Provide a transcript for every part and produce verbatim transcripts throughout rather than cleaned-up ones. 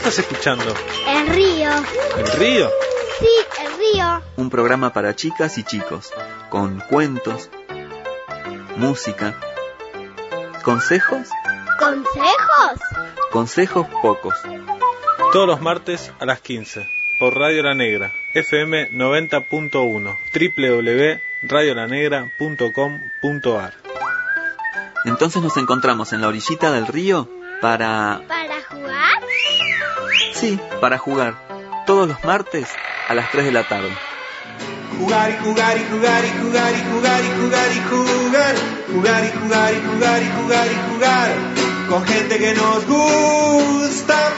estás escuchando? El río. ¿El río? Sí, el río. Un programa para chicas y chicos, con cuentos, música, consejos, ¿Consejos? consejos pocos. Todos los martes a las quince, por Radio La Negra, F M noventa punto uno, doble u doble u doble u punto radio la negra punto com punto a r. Entonces nos encontramos en la orillita del río para... ¿Para jugar? Sí, para jugar. Todos los martes a las tres de la tarde. Jugar y jugar y jugar y jugar y jugar y jugar y jugar. Jugar y jugar y jugar y jugar y jugar. Con gente que nos gusta.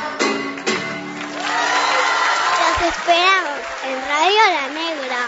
Los esperamos en Radio La Negra.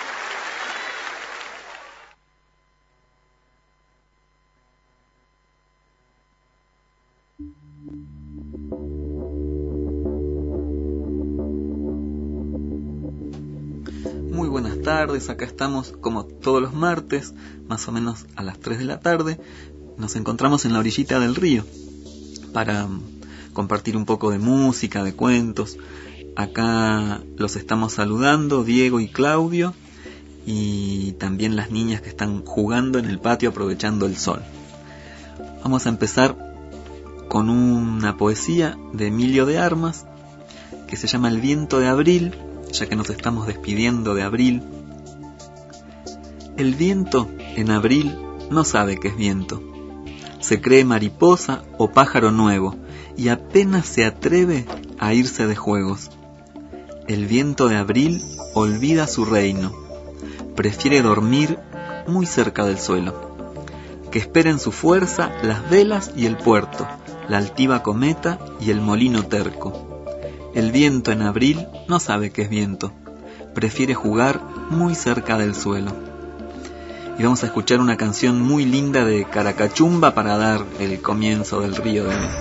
Muy buenas tardes, acá estamos como todos los martes, más o menos a las tres de la tarde. Nos encontramos en la orillita del río para compartir un poco de música, de cuentos. Acá los estamos saludando, Diego y Claudio, y también las niñas que están jugando en el patio aprovechando el sol. Vamos a empezar con una poesía de Emilio de Armas que se llama El viento de abril, ya que nos estamos despidiendo de abril. El viento en abril no sabe qué es viento. Se cree mariposa o pájaro nuevo y apenas se atreve a irse de juegos. El viento de abril olvida su reino. Prefiere dormir muy cerca del suelo. Que esperen su fuerza las velas y el puerto, la altiva cometa y el molino terco. El viento en abril no sabe qué es viento. Prefiere jugar muy cerca del suelo. Y vamos a escuchar una canción muy linda de Caracachumba para dar el comienzo del río de hoy.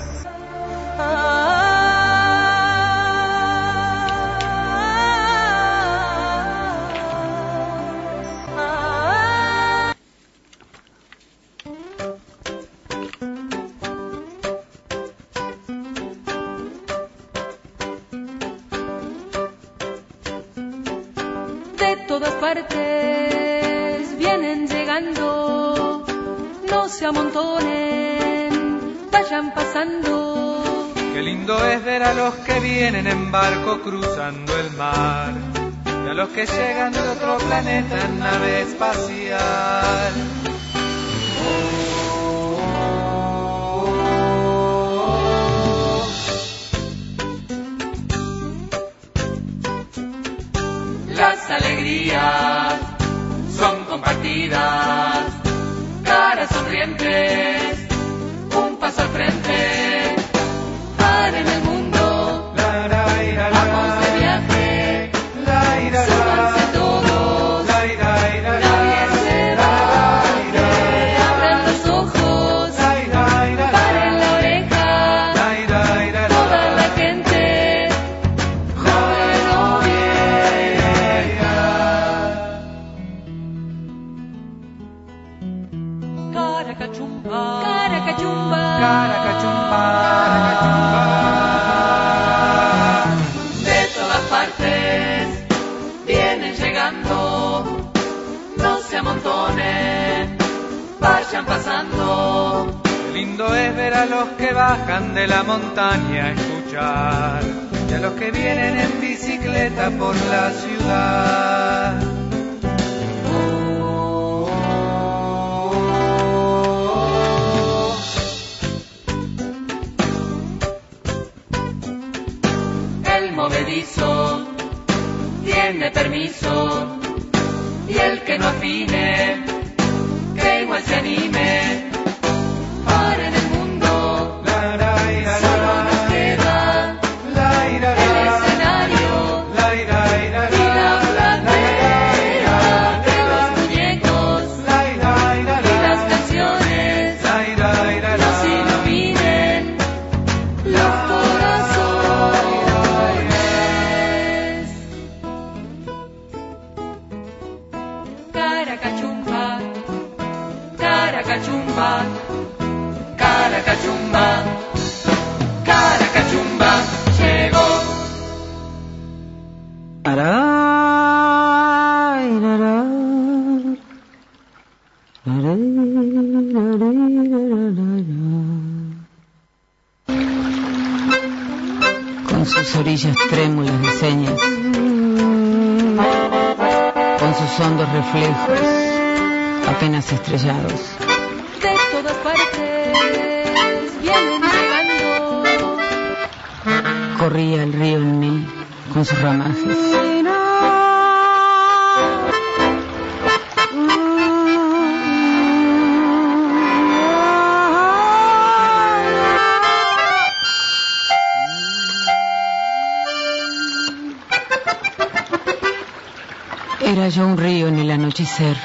De todas partes vienen llegando, no se amontonen, vayan pasando. Qué lindo es ver a los que vienen en barco cruzando el mar, y a los que llegan de otro planeta en nave espacial. Las alegrías son compartidas, caras sonrientes, un paso al frente, paren el mundo, vamos de viaje, súbanse todos, nadie se va, abran los ojos, paren la oreja, toda la gente, joven o Caracachumba, Caracachumba, Caracachumba, Caracachumba. de todas partes vienen llegando, no se amontonen, vayan pasando. Qué lindo es ver a los que bajan de la montaña a escuchar, y a los que vienen en bicicleta por la ciudad. El movedizo tiene permiso, y el que no afine, que igual se anime. Paren el mundo, solo nos queda el escenario y la platea de los muñecos y las canciones nos iluminen los corazones. Caracachumba, Caracachumba, sus orillas trémulas de señas, con sus hondos reflejos apenas estrellados. De todas partes vienen llegando. Corría el río en mí con sus ramajes. Era yo un río en el anochecer.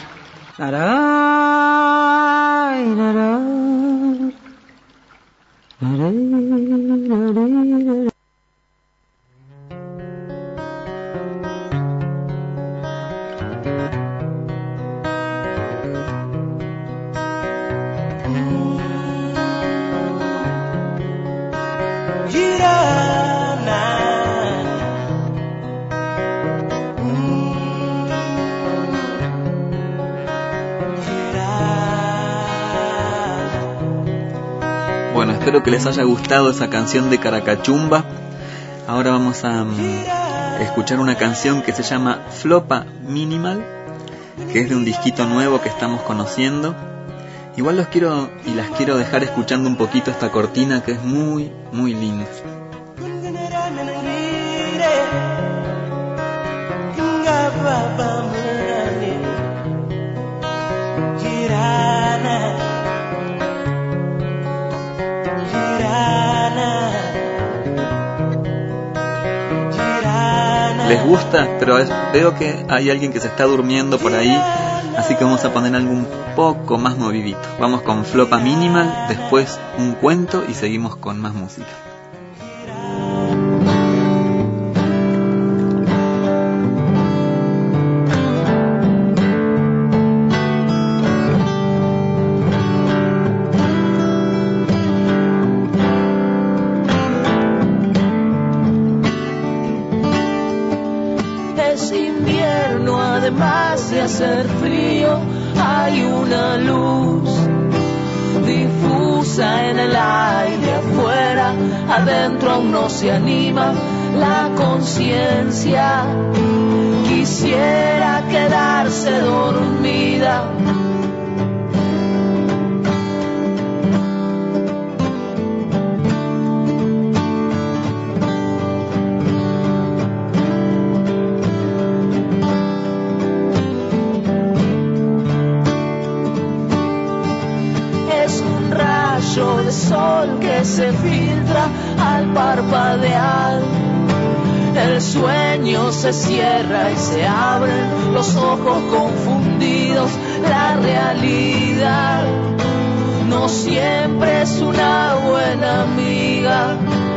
Bueno, espero que les haya gustado esa canción de Caracachumba. Ahora vamos a um, escuchar una canción que se llama Flopa Minimal, que es de un disquito nuevo que estamos conociendo. Igual los quiero y las quiero dejar escuchando un poquito esta cortina que es muy, muy linda. Les gusta, pero es, veo que hay alguien que se está durmiendo por ahí, así que vamos a poner algo un poco más movidito. Vamos con Flopa Minimal, después un cuento y seguimos con más música. Hacer frío, hay una luz difusa en el aire afuera, adentro aún no se anima la conciencia, quisiera quedarse dormida. De sol que se filtra al parpadear, el sueño se cierra y se abren los ojos confundidos, la realidad no siempre es una buena amiga.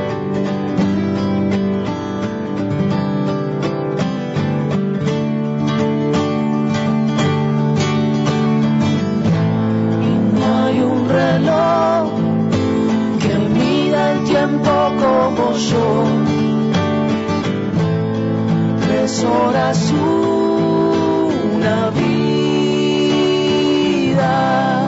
Y no hay un reloj que mida el tiempo como yo, tres horas una vida.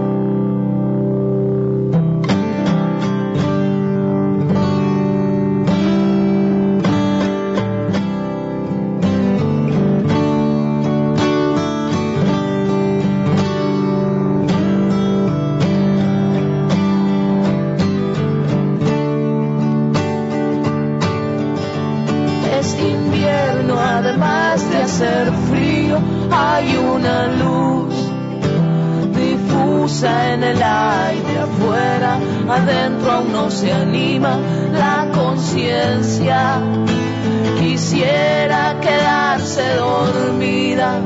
Además de hacer frío, hay una luz difusa en el aire afuera, adentro aún no se anima la conciencia, quisiera quedarse dormida.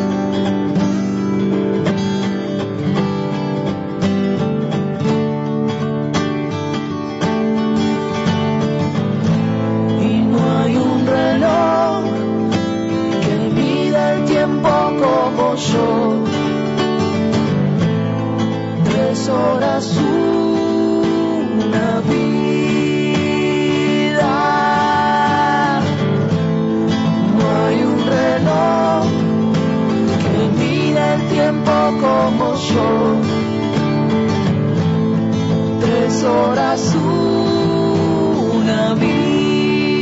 Y no hay un reloj como yo, tres horas una vida. No hay un reloj que mida el tiempo como yo, tres horas una vida.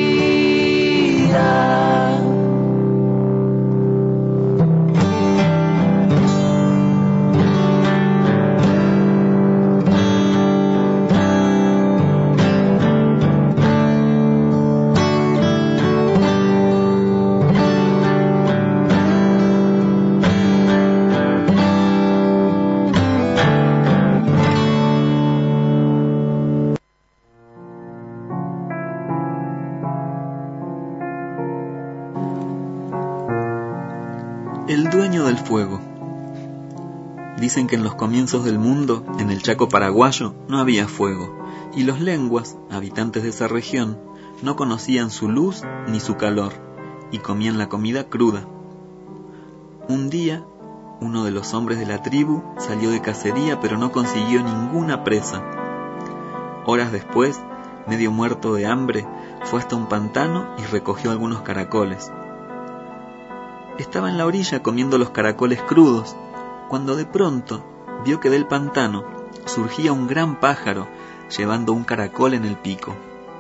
El dueño del fuego. Dicen que en los comienzos del mundo, en el Chaco paraguayo, no había fuego, y los lenguas, habitantes de esa región, no conocían su luz ni su calor, y comían la comida cruda. Un día, uno de los hombres de la tribu salió de cacería, pero no consiguió ninguna presa. Horas después, medio muerto de hambre, fue hasta un pantano y recogió algunos caracoles. Estaba en la orilla comiendo los caracoles crudos, cuando de pronto vio que del pantano surgía un gran pájaro llevando un caracol en el pico.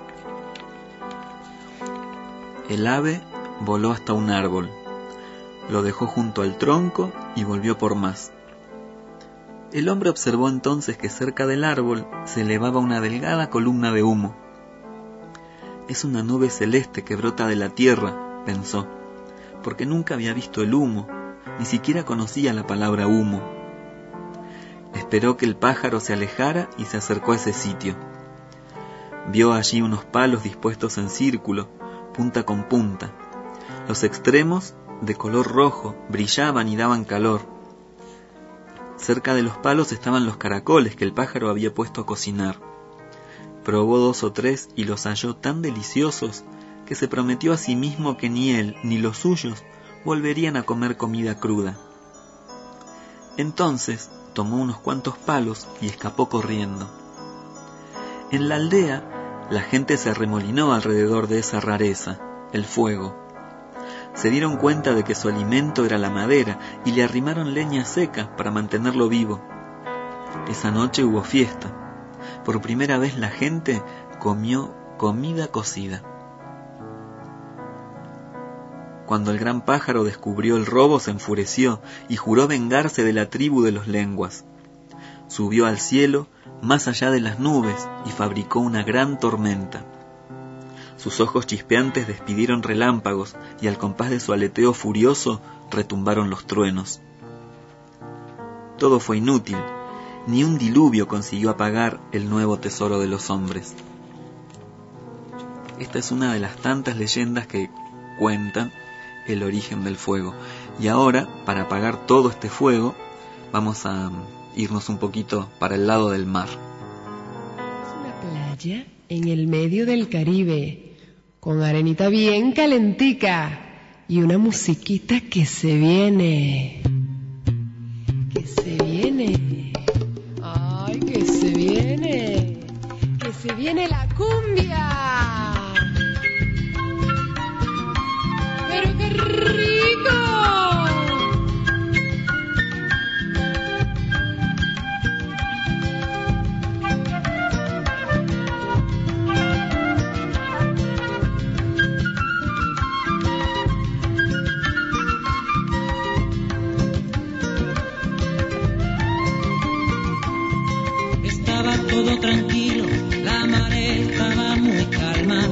El ave voló hasta un árbol, lo dejó junto al tronco y volvió por más. El hombre observó entonces que cerca del árbol se elevaba una delgada columna de humo. Es una nube celeste que brota de la tierra, pensó, porque nunca había visto el humo, ni siquiera conocía la palabra humo. Esperó que el pájaro se alejara y se acercó a ese sitio. Vio allí unos palos dispuestos en círculo, punta con punta. Los extremos, de color rojo, brillaban y daban calor. Cerca de los palos estaban los caracoles que el pájaro había puesto a cocinar. Probó dos o tres y los halló tan deliciosos que se prometió a sí mismo que ni él ni los suyos volverían a comer comida cruda. Entonces tomó unos cuantos palos y escapó corriendo. En la aldea, la gente se arremolinó alrededor de esa rareza, el fuego. Se dieron cuenta de que su alimento era la madera y le arrimaron leña seca para mantenerlo vivo. Esa noche hubo fiesta. Por primera vez la gente comió comida cocida. Cuando el gran pájaro descubrió el robo, se enfureció y juró vengarse de la tribu de los lenguas. Subió al cielo, más allá de las nubes, y fabricó una gran tormenta. Sus ojos chispeantes despidieron relámpagos, y al compás de su aleteo furioso retumbaron los truenos. Todo fue inútil, ni un diluvio consiguió apagar el nuevo tesoro de los hombres. Esta es una de las tantas leyendas que cuentan el origen del fuego. Y ahora, para apagar todo este fuego, vamos a irnos un poquito para el lado del mar. Es una playa en el medio del Caribe, con arenita bien calentica y una musiquita que se viene, que se viene, ay, que se viene, que se viene la cumbia. ¡Pero qué rico! Estaba todo tranquilo, la marea estaba muy calma.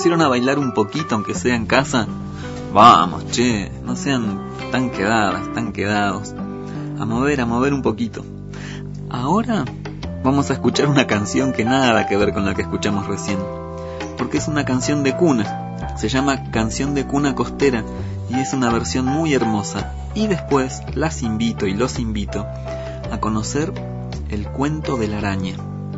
pusieron a bailar un poquito, aunque sea en casa? Vamos, che, no sean tan quedadas, tan quedados. A mover, a mover un poquito. Ahora vamos a escuchar una canción que nada que ver con la que escuchamos recién, porque es una canción de cuna. Se llama Canción de Cuna Costera y es una versión muy hermosa. Y después las invito y los invito a conocer el cuento de la araña.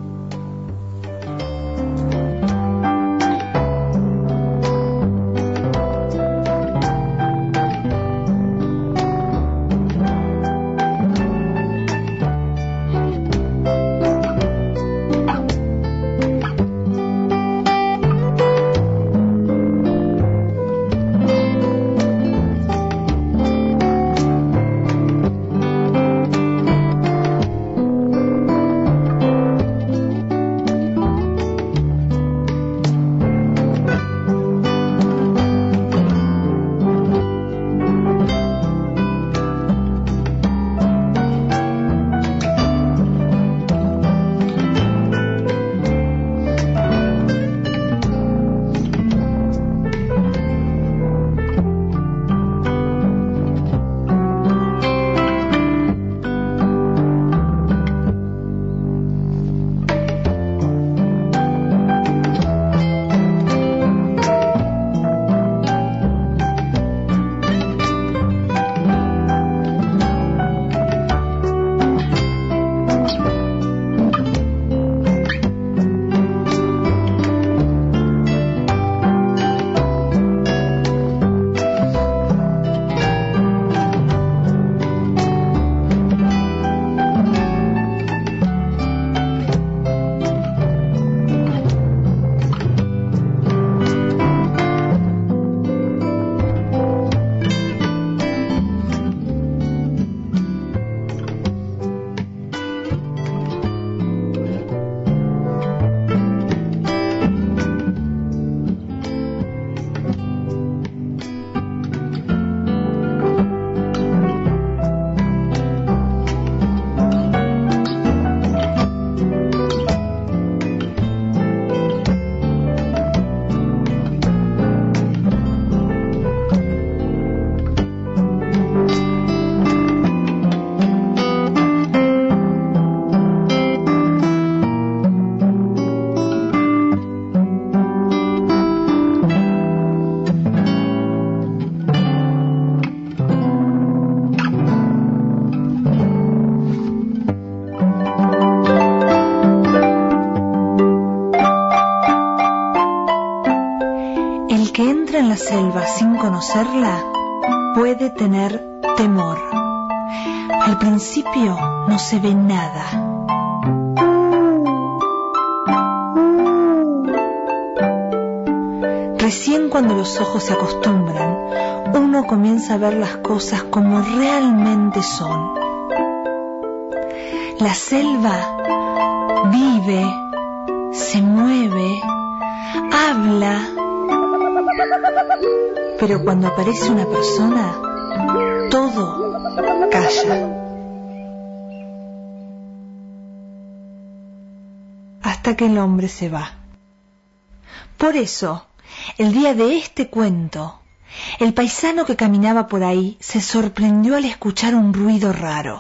En la selva sin conocerla puede tener temor. Al principio no se ve nada. Recién cuando los ojos se acostumbran, uno comienza a ver las cosas como realmente son. La selva vive, se mueve, habla. Pero cuando aparece una persona, todo calla. Hasta que el hombre se va. Por eso, el día de este cuento, el paisano que caminaba por ahí se sorprendió al escuchar un ruido raro.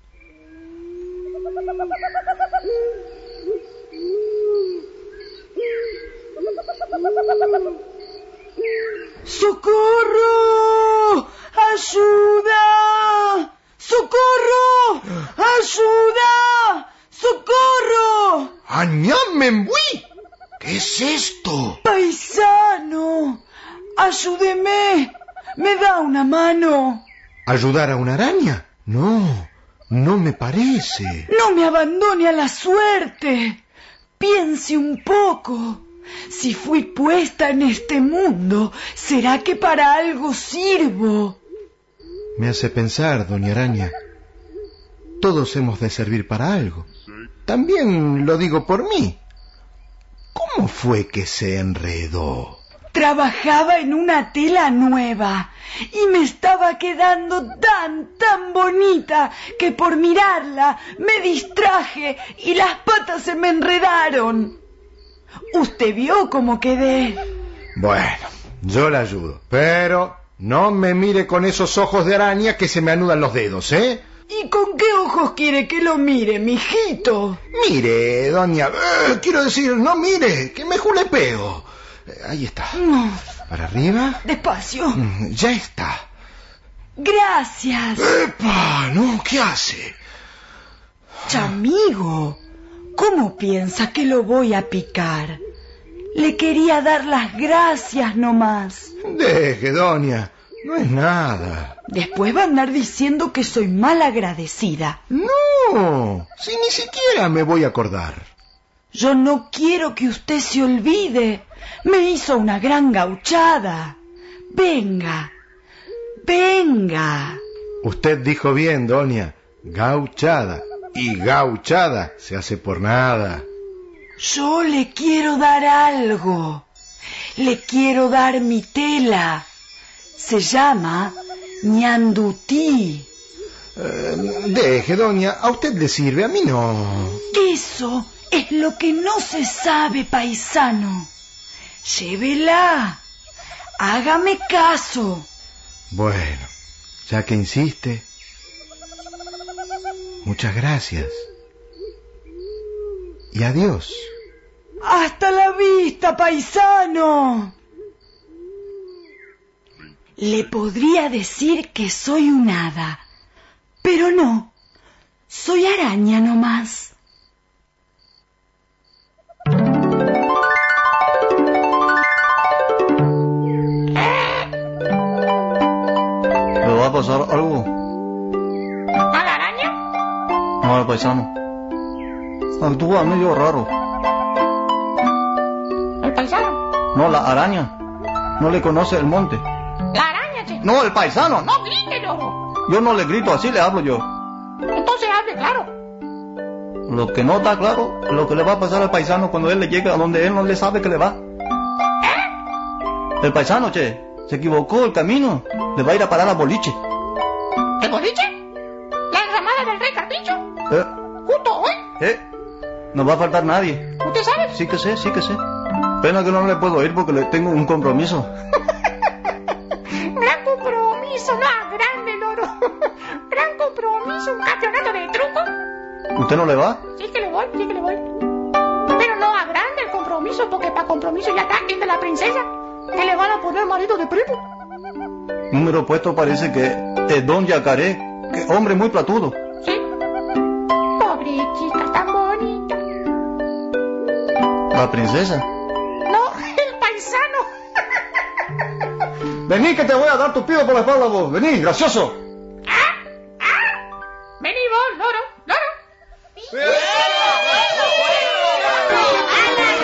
¡Socorro! ¡Ayuda! ¡Socorro! ¡Ayuda! ¡Socorro! ¡Añamembui! ¿Qué es esto? ¡Paisano! ¡Ayúdeme! ¿Me da una mano? ¿Ayudar a una araña? No, no me parece. No me abandone a la suerte. Piense un poco. Si fui puesta en este mundo, ¿será que para algo sirvo? Me hace pensar, doña Araña. Todos hemos de servir para algo. También lo digo por mí. ¿Cómo fue que se enredó? Trabajaba en una tela nueva y me estaba quedando tan, tan bonita que por mirarla me distraje y las patas se me enredaron. Usted vio cómo quedé. Bueno, yo la ayudo, pero no me mire con esos ojos de araña que se me anudan los dedos, ¿eh? ¿Y con qué ojos quiere que lo mire, mijito? Mire, doña... Eh, quiero decir, no mire, que me julepeo. Eh, ahí está. No. Para arriba. Despacio. Mm, ya está. Gracias. ¡Epa! No, ¿qué hace? Chamigo, ¿cómo piensa que lo voy a picar? Le quería dar las gracias nomás. Deje, doña. No es nada. Después va a andar diciendo que soy mal agradecida. No, si ni siquiera me voy a acordar. Yo no quiero que usted se olvide. Me hizo una gran gauchada. Venga, venga. Usted dijo bien, doña. Gauchada. Y gauchada se hace por nada. Yo le quiero dar algo. Le quiero dar mi tela. Se llama ñandutí. Eh, deje, doña, a usted le sirve, a mí no. Eso es lo que no se sabe, paisano. Llévela. Hágame caso. Bueno, ya que insiste. Muchas gracias. Y adiós. Hasta la vista, paisano. Le podría decir que soy un hada, pero no, soy araña nomás. ¿Le va a pasar algo? ¿A la araña? No, al paisano. Actúa medio raro. ¿El paisano? No, la araña. No le conoce el monte. La araña, che. No, el paisano. No grite, loro. Yo no le grito, así le hablo yo. Entonces hable claro. Lo que no está claro es lo que le va a pasar al paisano cuando él le llegue a donde él no le sabe que le va. ¿Eh? El paisano, che, se equivocó el camino. Le va a ir a parar a boliche. ¿El boliche? ¿La enramada del rey Carpincho? ¿Eh? ¿Justo hoy? ¿Eh? No va a faltar nadie. ¿Usted sabe? Sí que sé, sí que sé. Pena que no le puedo ir porque le tengo un compromiso. Gran compromiso, no, grande, loro. Gran compromiso, un campeonato de truco. ¿Usted no le va? Sí que le voy, sí que le voy. Pero no a grande el compromiso, porque para compromiso ya está el de la princesa, que le van a poner marido de primo. Número puesto parece que es Don Yacaré, que hombre muy platudo. Sí. Pobre chica, tan bonita. ¿La princesa? No, el paisano. Vení que te voy a dar tu pido por la espalda vos. Vení, gracioso. ¿Ah? ¿Ah? Vení vos, loro, loro. ¡Fuego, fuego, fuego! ¡A la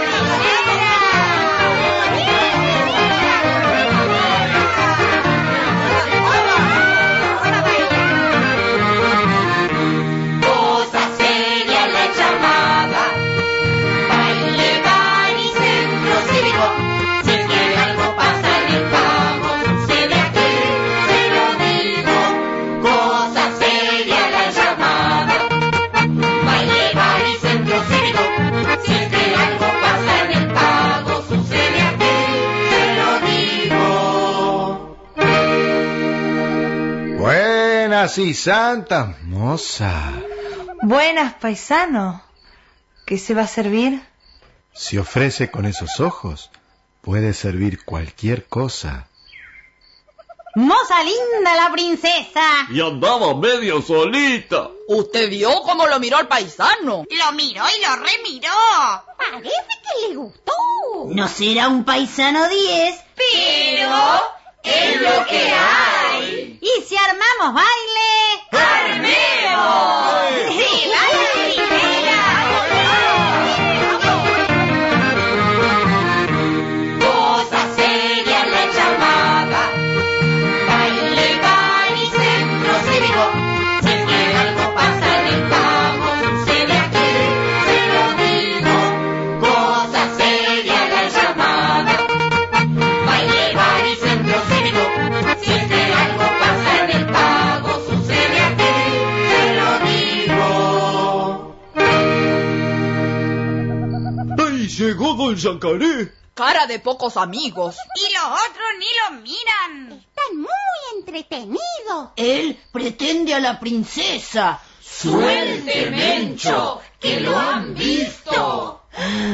Cosa seria la llamada, baile, bar y centro cívico. Si es que algo pasa en el pago, sucede aquí, se lo digo. Cosa seria la llamada, baile, bar y centro cívico. Si es que algo pasa en el pago, sucede aquí, se lo digo. Buenas y santas, moza. Buenas, paisano. ¿Qué se va a servir? Si ofrece con esos ojos, puede servir cualquier cosa. Moza linda la princesa. Y andaba medio solita. ¿Usted vio cómo lo miró el paisano? Lo miró y lo remiró. Parece que le gustó. No será un paisano diez, Pero es lo que hay. ¿y si armamos baile? ¡Armemos! ¡Sí, baile primera! Cosa seria la llamada, baile, bar y centro cívico. Si es que algo pasa en el pago, sucede aquí, se lo digo. Cosa seria la llamada, baile, bar y centro cívico. Si es que algo pasa en el pago, don Yacaré. Cara de pocos amigos. Y los otros ni lo miran. Están muy entretenidos. Él pretende a la princesa. Suelte, Mencho, que lo han visto.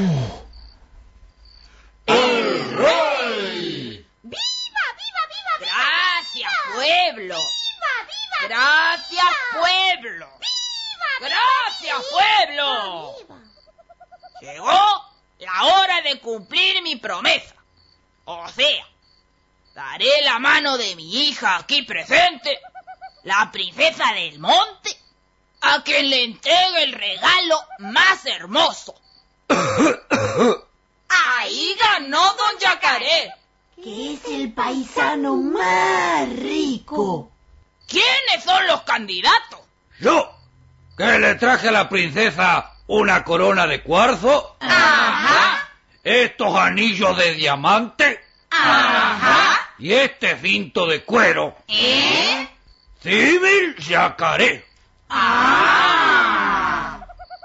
¡El rey! ¡Viva, viva, viva, viva! Gracias, viva! pueblo. ¡Viva, viva! Gracias, viva! pueblo. ¡Viva, Gracias, viva, pueblo. viva! Llegó la hora de cumplir mi promesa. O sea, daré la mano de mi hija aquí presente, la princesa del monte, a quien le entregue el regalo más hermoso. Ahí ganó don Yacaré. Que es el paisano más rico. ¿Quiénes son los candidatos? Yo, que le traje a la princesa una corona de cuarzo. Ajá. Estos anillos de diamante. Ajá. Y este cinto de cuero. ¿Eh? Civil Yacaré. Ah.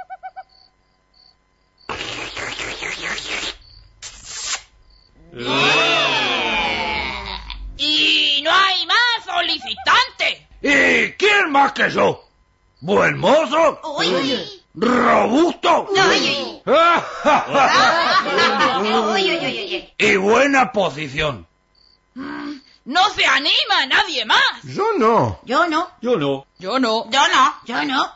Y no hay más solicitantes. ¿Y quién más que yo? ¿Buen mozo? Uy. ¿Robusto? Uy, uy. Uy, uy, uy, uy. Y buena posición. No se anima nadie más. Yo no. Yo no. Yo no. Yo no. Yo no. Yo no.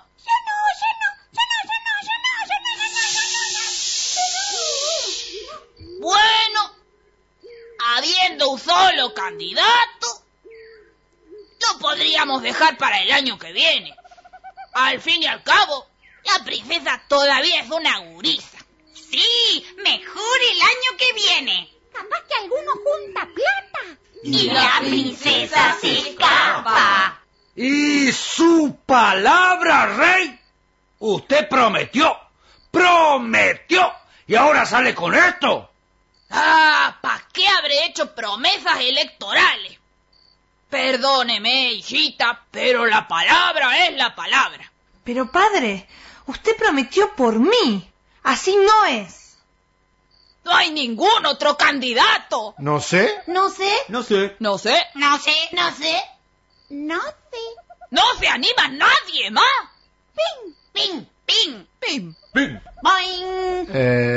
Bueno, habiendo un solo candidato, lo podríamos dejar para el año que viene. Al fin y al cabo, la princesa todavía es una gurisa. Sí, mejor el año que viene. Capaz que alguno junta plata. Y la princesa se escapa. ¿Y su palabra, rey? Usted prometió, prometió, y ahora sale con esto. Ah, ¿para qué habré hecho promesas electorales? Perdóneme, hijita, pero la palabra es la palabra. Pero padre, usted prometió por mí. Así no es. No hay ningún otro candidato. No sé. No sé. No sé. No sé. No sé. No sé. No sé. No se anima nadie más. Ping, ping, ping. Pim. Pim. Boing.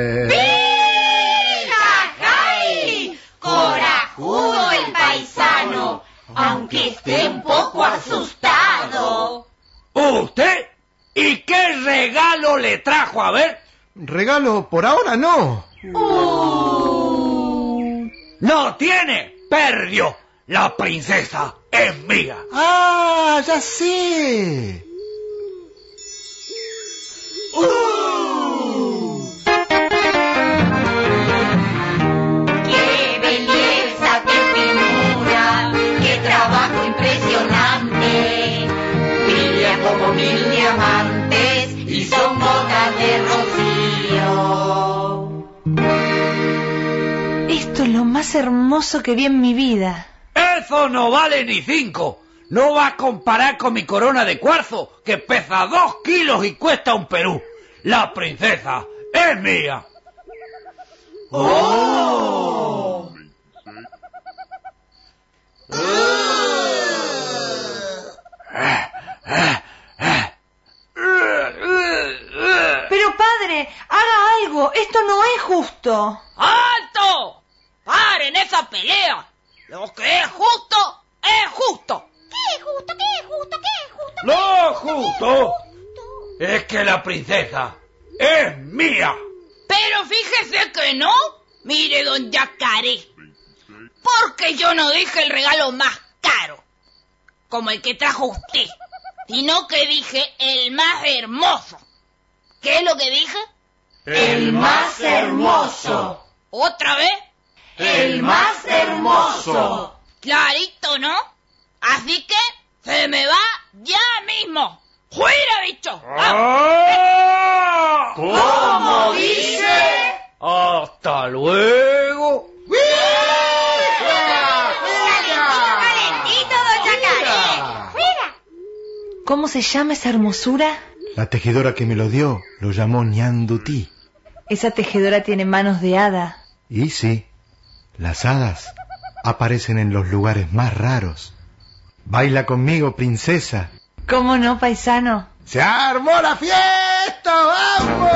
Eh... ¡Jajay! Corajudo el paisano, aunque esté un poco asustado. ¿Usted? ¿Y qué regalo le trajo? A ver. Regalo por ahora no. Uh. ¡No tiene! ¡Perdió! La princesa es mía. Ah, ya sé. Uh. ¡Qué belleza, qué finura, qué trabajo impresionante! Brillan como mil diamantes y son gotas de rocío. Esto es lo más hermoso que vi en mi vida. Eso no vale ni cinco. No va a comparar con mi corona de cuarzo, que pesa dos kilos y cuesta un Perú. La princesa es mía. ¡Oh! Pero padre, haga algo. Esto no es justo. ¡Alto! ¡Paren esa pelea! Lo que es justo, es justo. ¿Qué es justo? ¿Qué es justo? ¿Qué es justo? Lo justo es que la princesa es mía. Pero fíjese que no. Mire, don Yacaré. Porque yo no dije el regalo más caro, como el que trajo usted, sino que dije el más hermoso. ¿Qué es lo que dije? El más hermoso. ¿Otra vez? El más hermoso. Clarito, ¿no? Así que se me va ya mismo. ¡Fuera, bicho! ¡Ah! ¿Cómo dice? ¡Hasta luego! ¡Calentito, don Yacaré! ¡Fuera! ¿Cómo se llama esa hermosura? La tejedora que me lo dio lo llamó Ñandutí. Esa tejedora tiene manos de hada. Y sí, las hadas aparecen en los lugares más raros. Baila conmigo, princesa. ¿Cómo no, paisano? ¡Se armó la fiesta! ¡Vamos!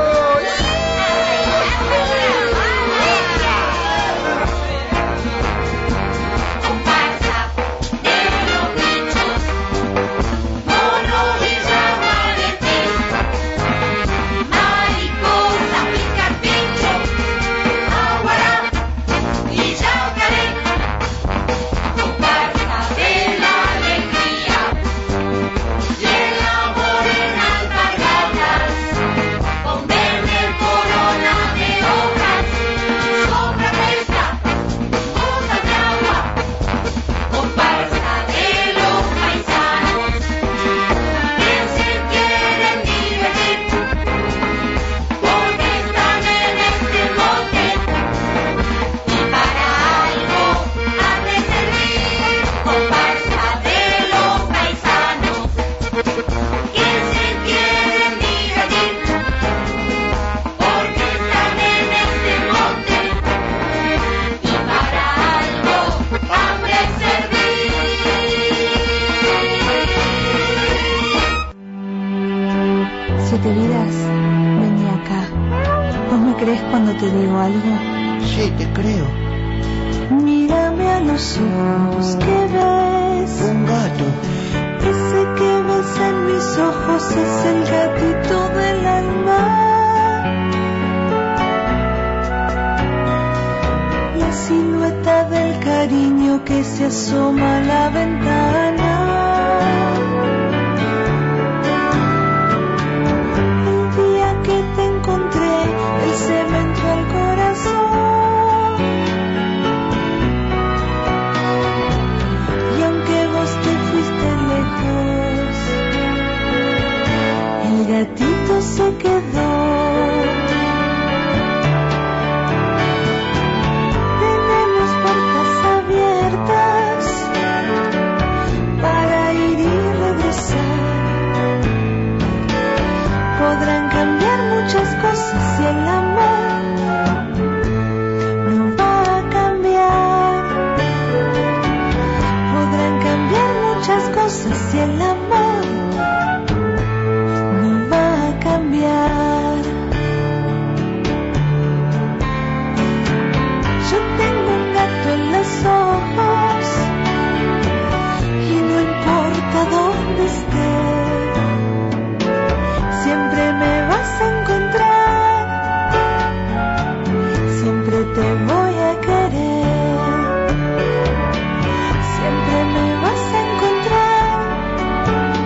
Siete vidas, vení acá. ¿Vos me crees cuando te digo algo? Sí, te creo. Mírame a los ojos, ¿qué ves? Un gato. Ese que ves en mis ojos es el gatito del alma. La silueta del cariño que se asoma a la ventana. El gatito se quedó. Tenemos puertas abiertas para ir y regresar. Podrán cambiar muchas cosas y el amor no va a cambiar. Podrán cambiar muchas cosas y el amor cambiar. Yo tengo un gato en los ojos y no importa dónde esté, siempre me vas a encontrar, siempre te voy a querer, siempre me vas a encontrar,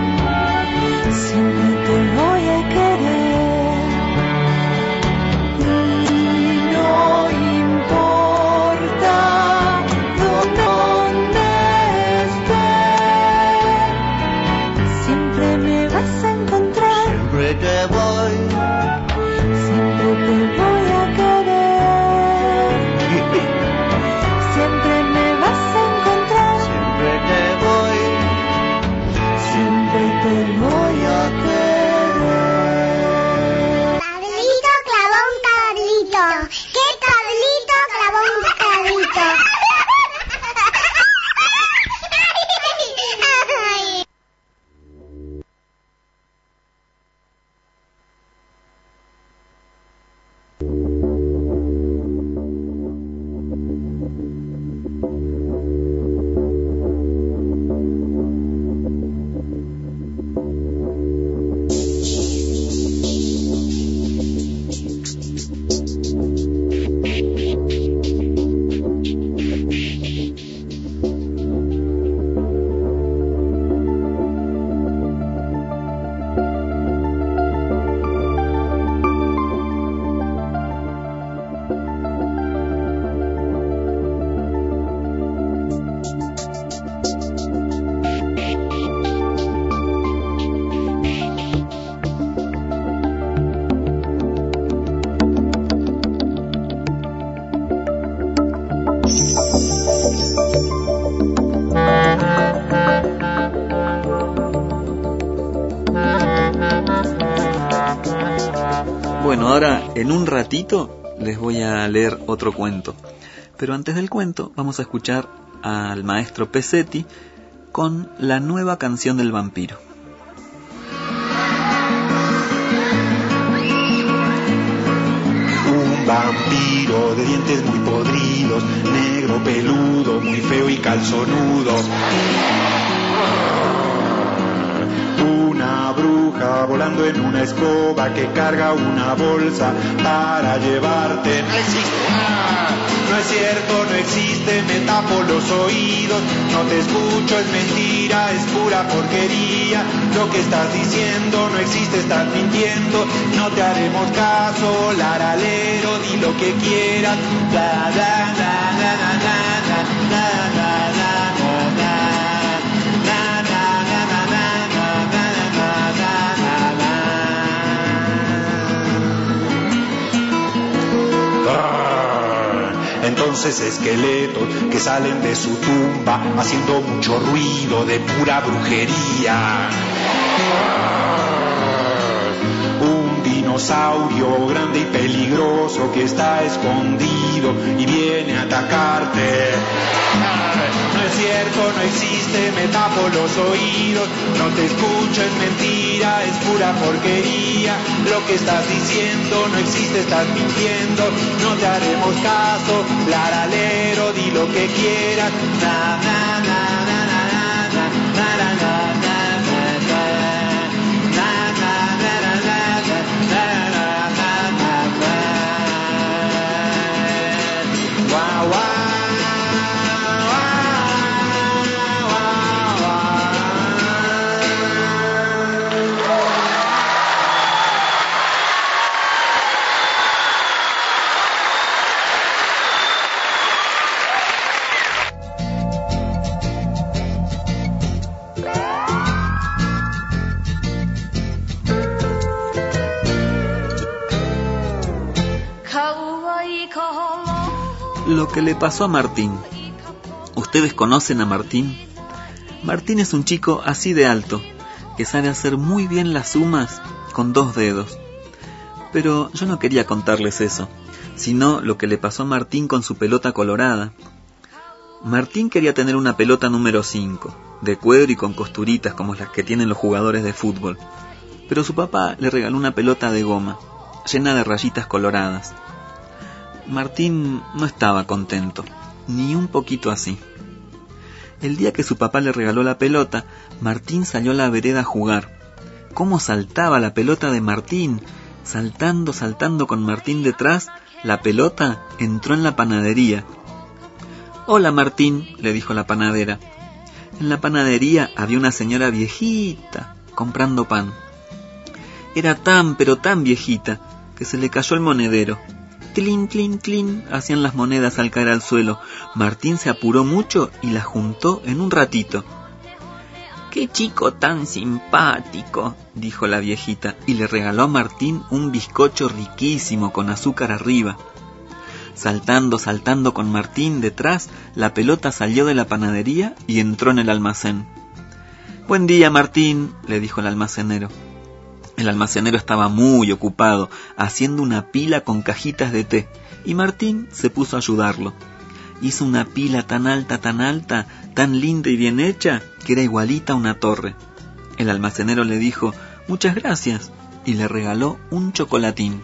ahora, en un ratito, les voy a leer otro cuento. Pero antes del cuento, vamos a escuchar al maestro Pesetti con la nueva canción del vampiro. Un vampiro de dientes muy podridos, negro, peludo, muy feo y calzonudo. Una bruja volando en una escoba que carga una bolsa para llevarte. No existe, ah, no es cierto, no existe, me tapo los oídos, no te escucho, es mentira, es pura porquería. Lo que estás diciendo no existe, estás mintiendo, no te haremos caso, laralero, di lo que quieras. La, la, la, la, la, la, la, la, la. Entonces esqueletos que salen de su tumba haciendo mucho ruido de pura brujería. Un dinosaurio grande y peligroso que está escondido y viene a atacarte. No es cierto, no existe, me tapo los oídos, no te escucho, es mentira, es pura porquería. Lo que estás diciendo no existe, estás mintiendo, no te haremos caso, laralero, di lo que quieras. Na, na, na, na, na, na, na, na, na, na. Lo que le pasó a Martín. ¿Ustedes conocen a Martín? Martín es un chico así de alto, que sabe hacer muy bien las sumas con dos dedos. Pero yo no quería contarles eso, sino lo que le pasó a Martín con su pelota colorada. Martín quería tener una pelota número cinco, de cuero y con costuritas como las que tienen los jugadores de fútbol. Pero su papá le regaló una pelota de goma, llena de rayitas coloradas. Martín no estaba contento, ni un poquito así. El día que su papá le regaló la pelota, Martín salió a la vereda a jugar. ¿Cómo saltaba la pelota de Martín? Saltando, saltando con Martín detrás, la pelota entró en la panadería. «Hola, Martín», le dijo la panadera. En la panadería había una señora viejita comprando pan. Era tan, pero tan viejita, que se le cayó el monedero. Tlin, tlin, tlin, hacían las monedas al caer al suelo. Martín se apuró mucho y las juntó en un ratito. «¡Qué chico tan simpático!», dijo la viejita, y le regaló a Martín un bizcocho riquísimo con azúcar arriba. Saltando, saltando con Martín detrás, la pelota salió de la panadería y entró en el almacén. «Buen día, Martín», le dijo el almacenero. El almacenero estaba muy ocupado, haciendo una pila con cajitas de té, y Martín se puso a ayudarlo. Hizo una pila tan alta, tan alta, tan linda y bien hecha, que era igualita a una torre. El almacenero le dijo, «Muchas gracias», y le regaló un chocolatín.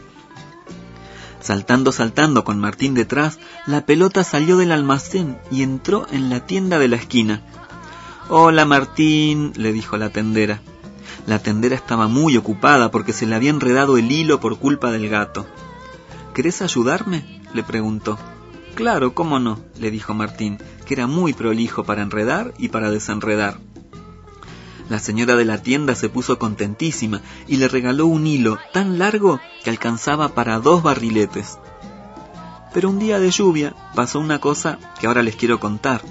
Saltando, saltando con Martín detrás, la pelota salió del almacén y entró en la tienda de la esquina. «Hola, Martín», le dijo la tendera. La tendera estaba muy ocupada porque se le había enredado el hilo por culpa del gato. «¿Querés ayudarme?», le preguntó. «Claro, cómo no», le dijo Martín, que era muy prolijo para enredar y para desenredar. La señora de la tienda se puso contentísima y le regaló un hilo tan largo que alcanzaba para dos barriletes. Pero un día de lluvia pasó una cosa que ahora les quiero contar.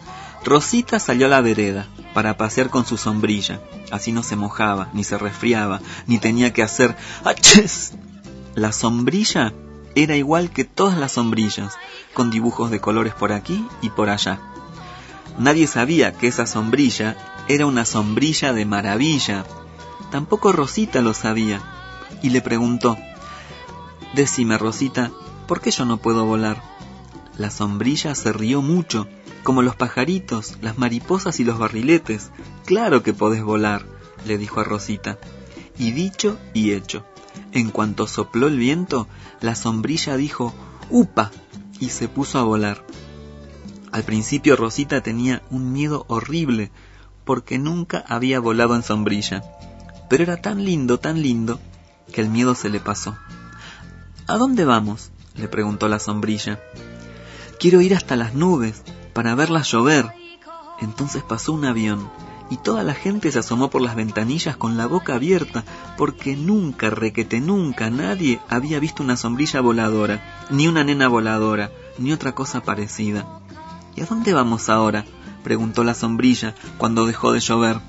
Rosita salió a la vereda para pasear con su sombrilla, así no se mojaba, ni se resfriaba, ni tenía que hacer ¡achés! La sombrilla era igual que todas las sombrillas, con dibujos de colores por aquí y por allá. Nadie sabía que esa sombrilla era una sombrilla de maravilla. Tampoco Rosita lo sabía, y le preguntó, Decime, Rosita, ¿por qué yo no puedo volar? La sombrilla se rió mucho, como los pajaritos, las mariposas y los barriletes. Claro que podés volar, le dijo a Rosita. Y dicho y hecho. En cuanto sopló el viento, la sombrilla dijo ¡upa! Y se puso a volar. Al principio Rosita tenía un miedo horrible, porque nunca había volado en sombrilla. Pero era tan lindo, tan lindo, que el miedo se le pasó. ¿A dónde vamos?, le preguntó la sombrilla. Quiero ir hasta las nubes, para verlas llover. Entonces pasó un avión, y toda la gente se asomó por las ventanillas con la boca abierta, porque nunca, requete nunca, nadie había visto una sombrilla voladora, ni una nena voladora, ni otra cosa parecida. ¿Y a dónde vamos ahora?, preguntó la sombrilla cuando dejó de llover.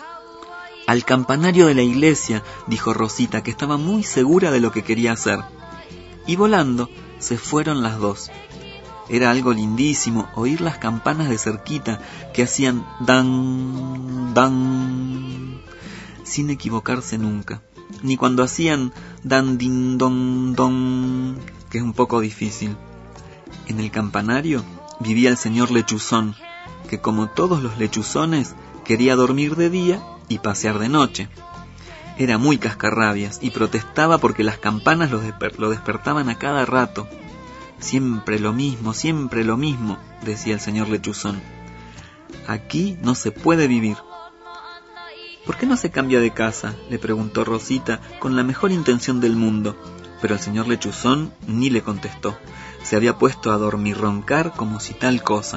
Al campanario de la iglesia, dijo Rosita, que estaba muy segura de lo que quería hacer. Y volando, se fueron las dos. Era algo lindísimo oír las campanas de cerquita que hacían dan, dan, sin equivocarse nunca, ni cuando hacían dan, din, don, don, que es un poco difícil. En el campanario vivía el señor Lechuzón, que como todos los lechuzones quería dormir de día y pasear de noche. Era muy cascarrabias y protestaba porque las campanas lo, desper- lo despertaban a cada rato. Siempre lo mismo, siempre lo mismo, decía el señor Lechuzón. Aquí no se puede vivir. ¿Por qué no se cambia de casa?, le preguntó Rosita con la mejor intención del mundo, pero el señor Lechuzón ni le contestó. Se había puesto a dormirroncar como si tal cosa.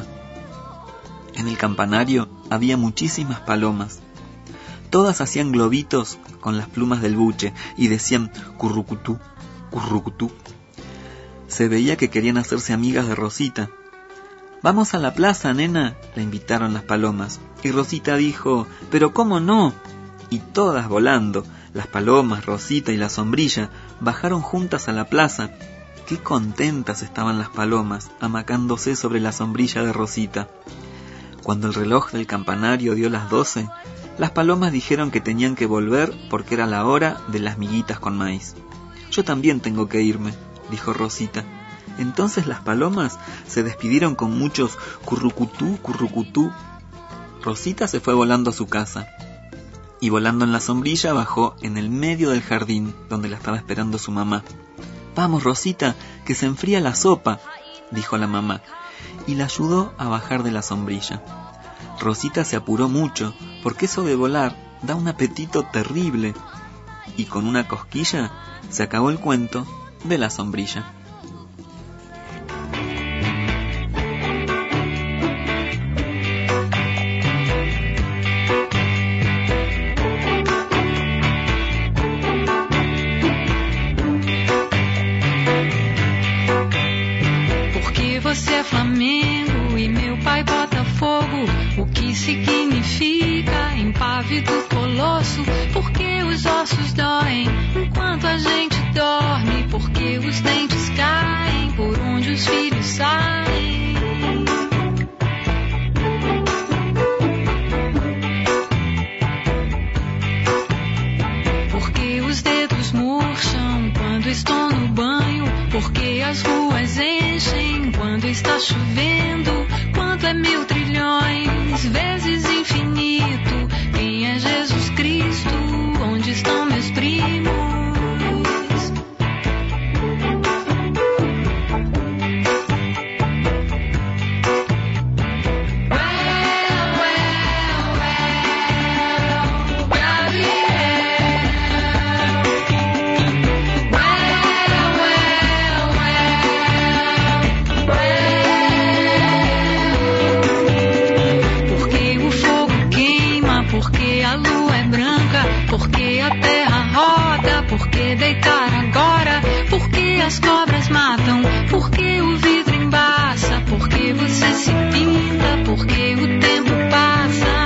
En el campanario había muchísimas palomas. Todas hacían globitos con las plumas del buche y decían currucutú, currucutú. Se veía que querían hacerse amigas de Rosita. «Vamos a la plaza, nena», la invitaron las palomas. Y Rosita dijo «¿Pero cómo no?». Y todas volando, las palomas, Rosita y la sombrilla, bajaron juntas a la plaza. Qué contentas estaban las palomas, amacándose sobre la sombrilla de Rosita. Cuando el reloj del campanario dio las doce, las palomas dijeron que tenían que volver porque era la hora de las miguitas con maíz. «Yo también tengo que irme», dijo Rosita. Entonces las palomas se despidieron con muchos currucutú, currucutú. Rosita se fue volando a su casa, y volando en la sombrilla bajó en el medio del jardín donde la estaba esperando su mamá. «Vamos, Rosita, que se enfría la sopa», dijo la mamá, y la ayudó a bajar de la sombrilla. Rosita se apuró mucho, porque eso de volar da un apetito terrible, y con una cosquilla se acabó el cuento de la sombrilla. Porque você é Flamengo e meu pai Botafogo, o que significa impávido colosso? Porque os ossos doem enquanto a gente dorme, porque os dentes caem por onde os filhos saem. Porque os dedos murcham quando estou no banho, porque as ruas enchem quando está chovendo. Quanto é mil trilhões vezes infinito? Quem é Jesus Cristo? Onde estão meus primos? Porque a terra roda, porque deitar agora, porque as cobras matam, porque o vidro embaça, porque você se pinta, porque o tempo passa.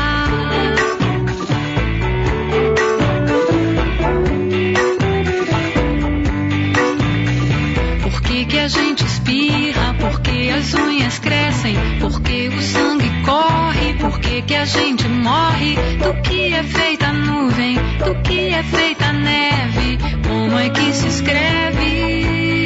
Porque que a gente espirra, porque as unhas crescem, porque o sangue corre, porque que a gente morre, do que é feita a nuvem, do que é feita a neve, como é que se escreve?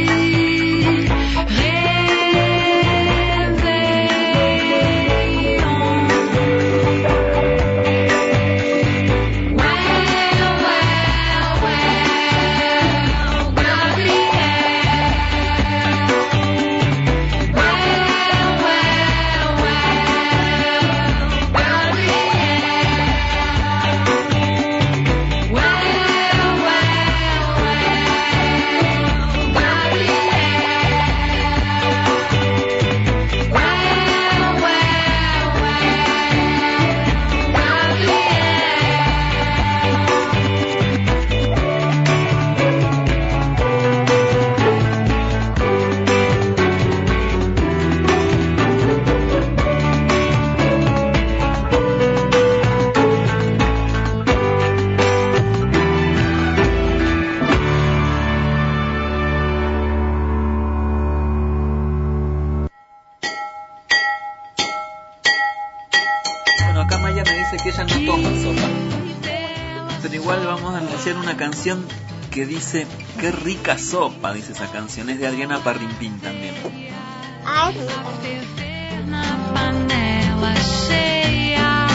Canción que dice qué rica sopa, dice esa canción, es de Adriana Parrimpín también. Ah, es una panela cheia,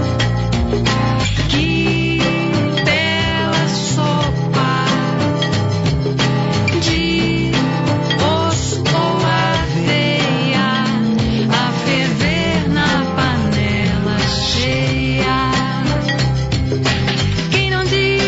que bela sopa de osso ou aveia, a ferver na panela cheia. Quem não diz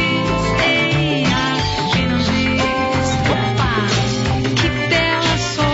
sopa.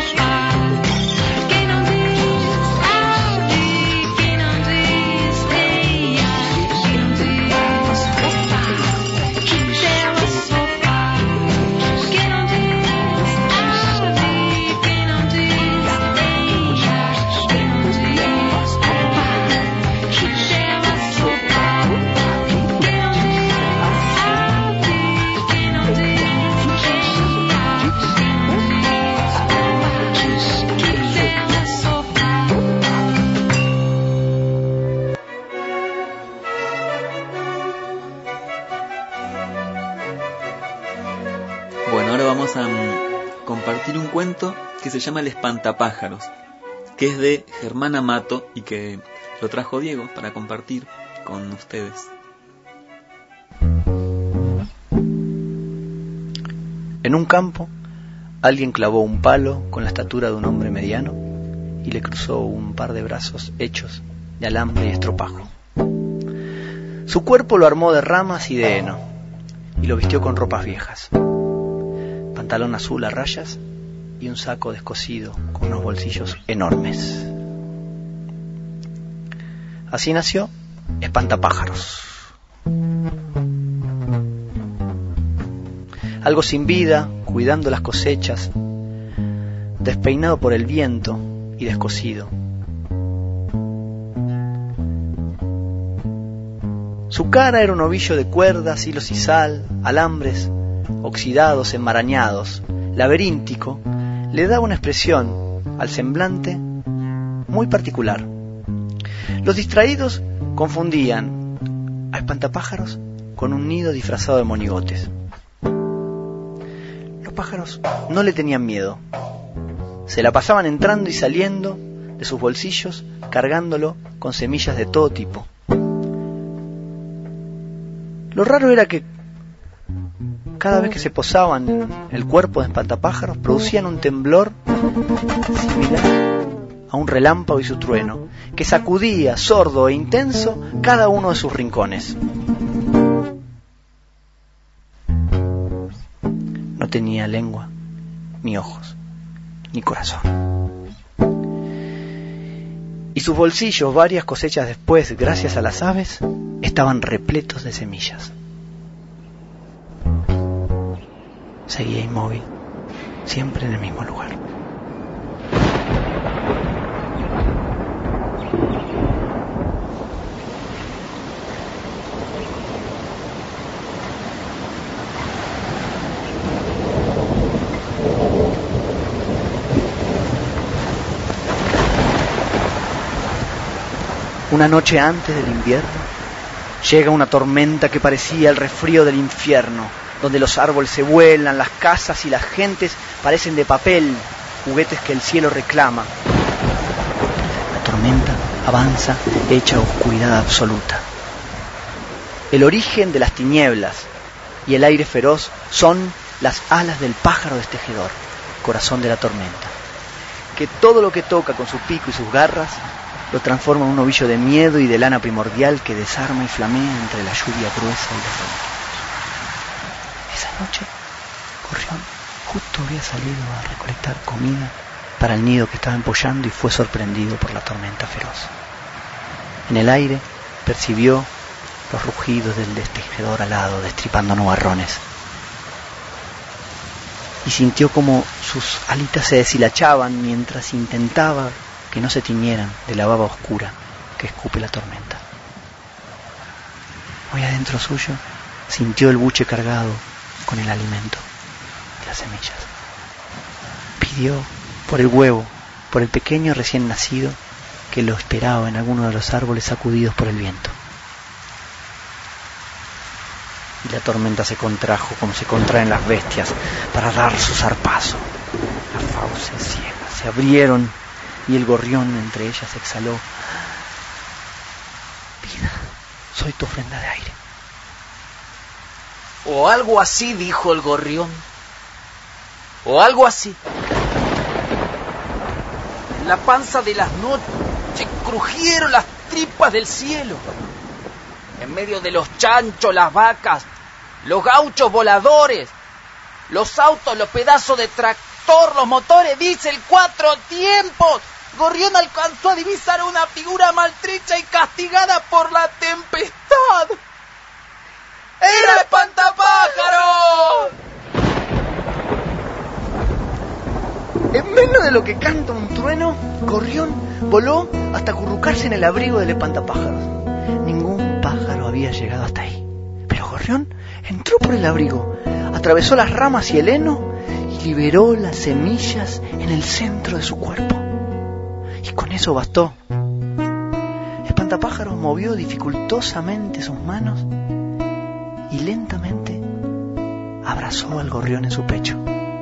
vamos a um, compartir un cuento que se llama El Espantapájaros, que es de Germán Amato y que lo trajo Diego para compartir con ustedes. En un campo, alguien clavó un palo con la estatura de un hombre mediano y le cruzó un par de brazos hechos de alambre y estropajo. Su cuerpo lo armó de ramas y de heno y lo vistió con ropas viejas, pantalón azul a rayas y un saco descosido con unos bolsillos enormes. Así nació Espantapájaros. Algo sin vida, cuidando las cosechas, despeinado por el viento y descosido. Su cara era un ovillo de cuerdas, hilos y sal, alambres, oxidados, enmarañados, laberíntico, le daba una expresión al semblante muy particular. Los distraídos confundían a Espantapájaros con un nido disfrazado de monigotes. Los pájaros no le tenían miedo. Se la pasaban entrando y saliendo de sus bolsillos, cargándolo con semillas de todo tipo. Lo raro era que cada vez que se posaban en el cuerpo de Espantapájaros producían un temblor similar a un relámpago y su trueno, que sacudía, sordo e intenso, cada uno de sus rincones. No tenía lengua, ni ojos, ni corazón. Y sus bolsillos, varias cosechas después, gracias a las aves, estaban repletos de semillas. Seguía inmóvil, siempre en el mismo lugar. Una noche antes del invierno, llega una tormenta que parecía el resfrío del infierno, donde los árboles se vuelan, las casas y las gentes parecen de papel, juguetes que el cielo reclama. La tormenta avanza hecha oscuridad absoluta. El origen de las tinieblas y el aire feroz son las alas del pájaro destejedor, corazón de la tormenta, que todo lo que toca con su pico y sus garras lo transforma en un ovillo de miedo y de lana primordial que desarma y flamea entre la lluvia gruesa y los vientos. Esa noche, Gorrión justo había salido a recolectar comida para el nido que estaba empollando y fue sorprendido por la tormenta feroz. En el aire percibió los rugidos del destejedor alado destripando nubarrones y sintió como sus alitas se deshilachaban mientras intentaba que no se tiñeran de la baba oscura que escupe la tormenta. Muy adentro suyo sintió el buche cargado con el alimento de las semillas. Pidió por el huevo, por el pequeño recién nacido que lo esperaba en alguno de los árboles sacudidos por el viento. Y la tormenta se contrajo como se contraen las bestias para dar su zarpazo. Las fauces ciegas se abrieron y el gorrión entre ellas exhaló: vida, soy tu ofrenda de aire. O algo así, dijo el gorrión. O algo así. En la panza de las noches crujieron las tripas del cielo. En medio de los chanchos, las vacas, los gauchos voladores, los autos, los pedazos de tractor, los motores diésel, cuatro tiempos. Gorrión alcanzó a divisar una figura maltrecha y castigada por la tempestad. ¡Era Espantapájaros! En menos de lo que canta un trueno, Gorrión voló hasta acurrucarse en el abrigo del Espantapájaros. Ningún pájaro había llegado hasta ahí, pero Gorrión entró por el abrigo, atravesó las ramas y el heno y liberó las semillas en el centro de su cuerpo. Y con eso bastó. Espantapájaros movió dificultosamente sus manos y lentamente abrazó al gorrión en su pecho.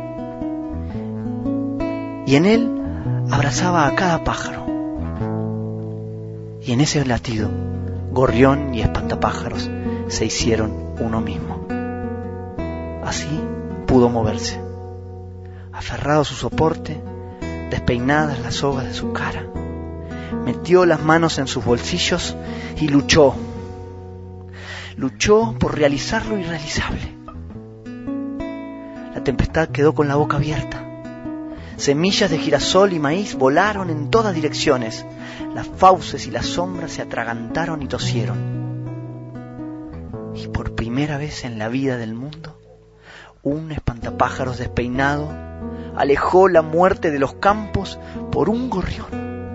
y en él abrazaba a cada pájaro. Y en ese latido, gorrión y espantapájaros se hicieron uno mismo. Así pudo moverse, aferrado a su soporte, despeinadas las sogas de su cara. Metió las manos en sus bolsillos y luchó. Luchó por realizar lo irrealizable. La tempestad quedó con la boca abierta. Semillas de girasol y maíz volaron en todas direcciones. Las fauces y las sombras se atragantaron y tosieron. Y por primera vez en la vida del mundo, un espantapájaros despeinado alejó la muerte de los campos por un gorrión.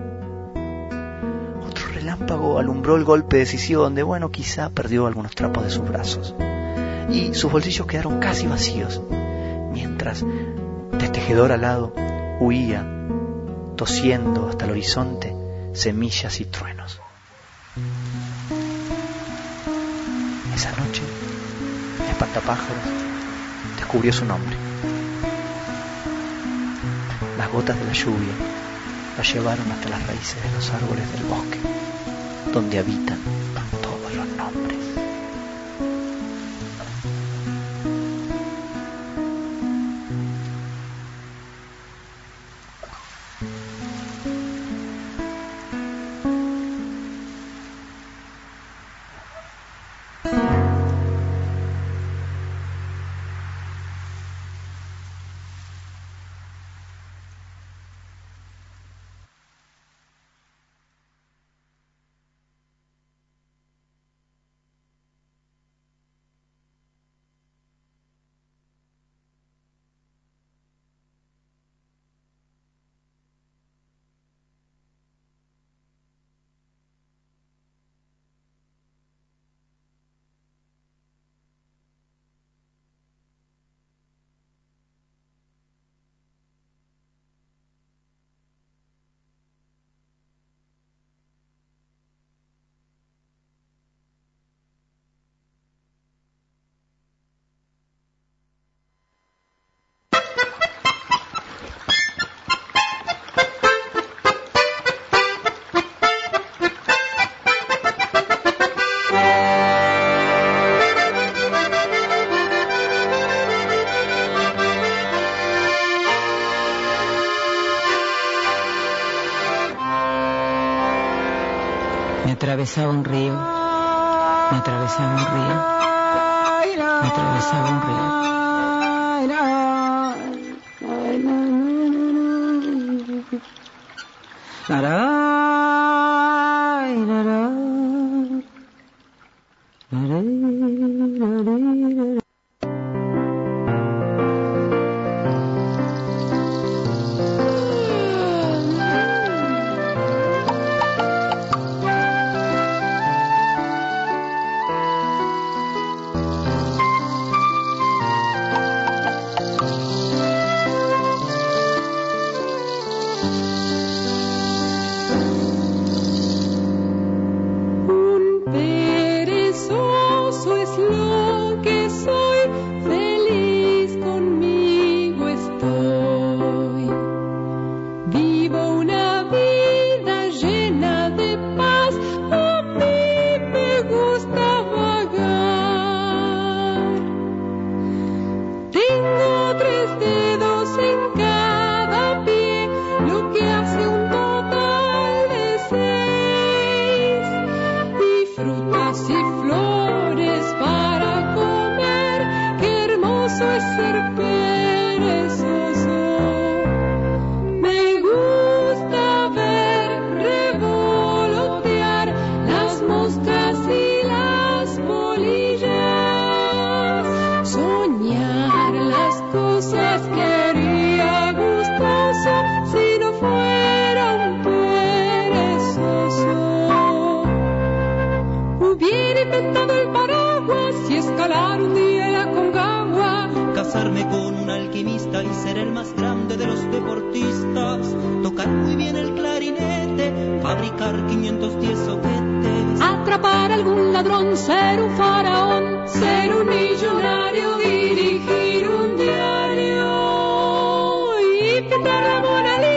Otro relámpago alumbró el golpe decisivo donde, bueno, quizá perdió algunos trapos de sus brazos. Y sus bolsillos quedaron casi vacíos, mientras, destejedor alado, huía, tosiendo hasta el horizonte, semillas y truenos. Esa noche, el espantapájaros descubrió su nombre. Las gotas de la lluvia la llevaron hasta las raíces de los árboles del bosque, donde habitan todos los nombres. Me atravesaba un río, me atravesaba un río, me atravesaba un río. Ser un faraón, ser un millonario, dirigir un diario y pintar la Mona Lisa.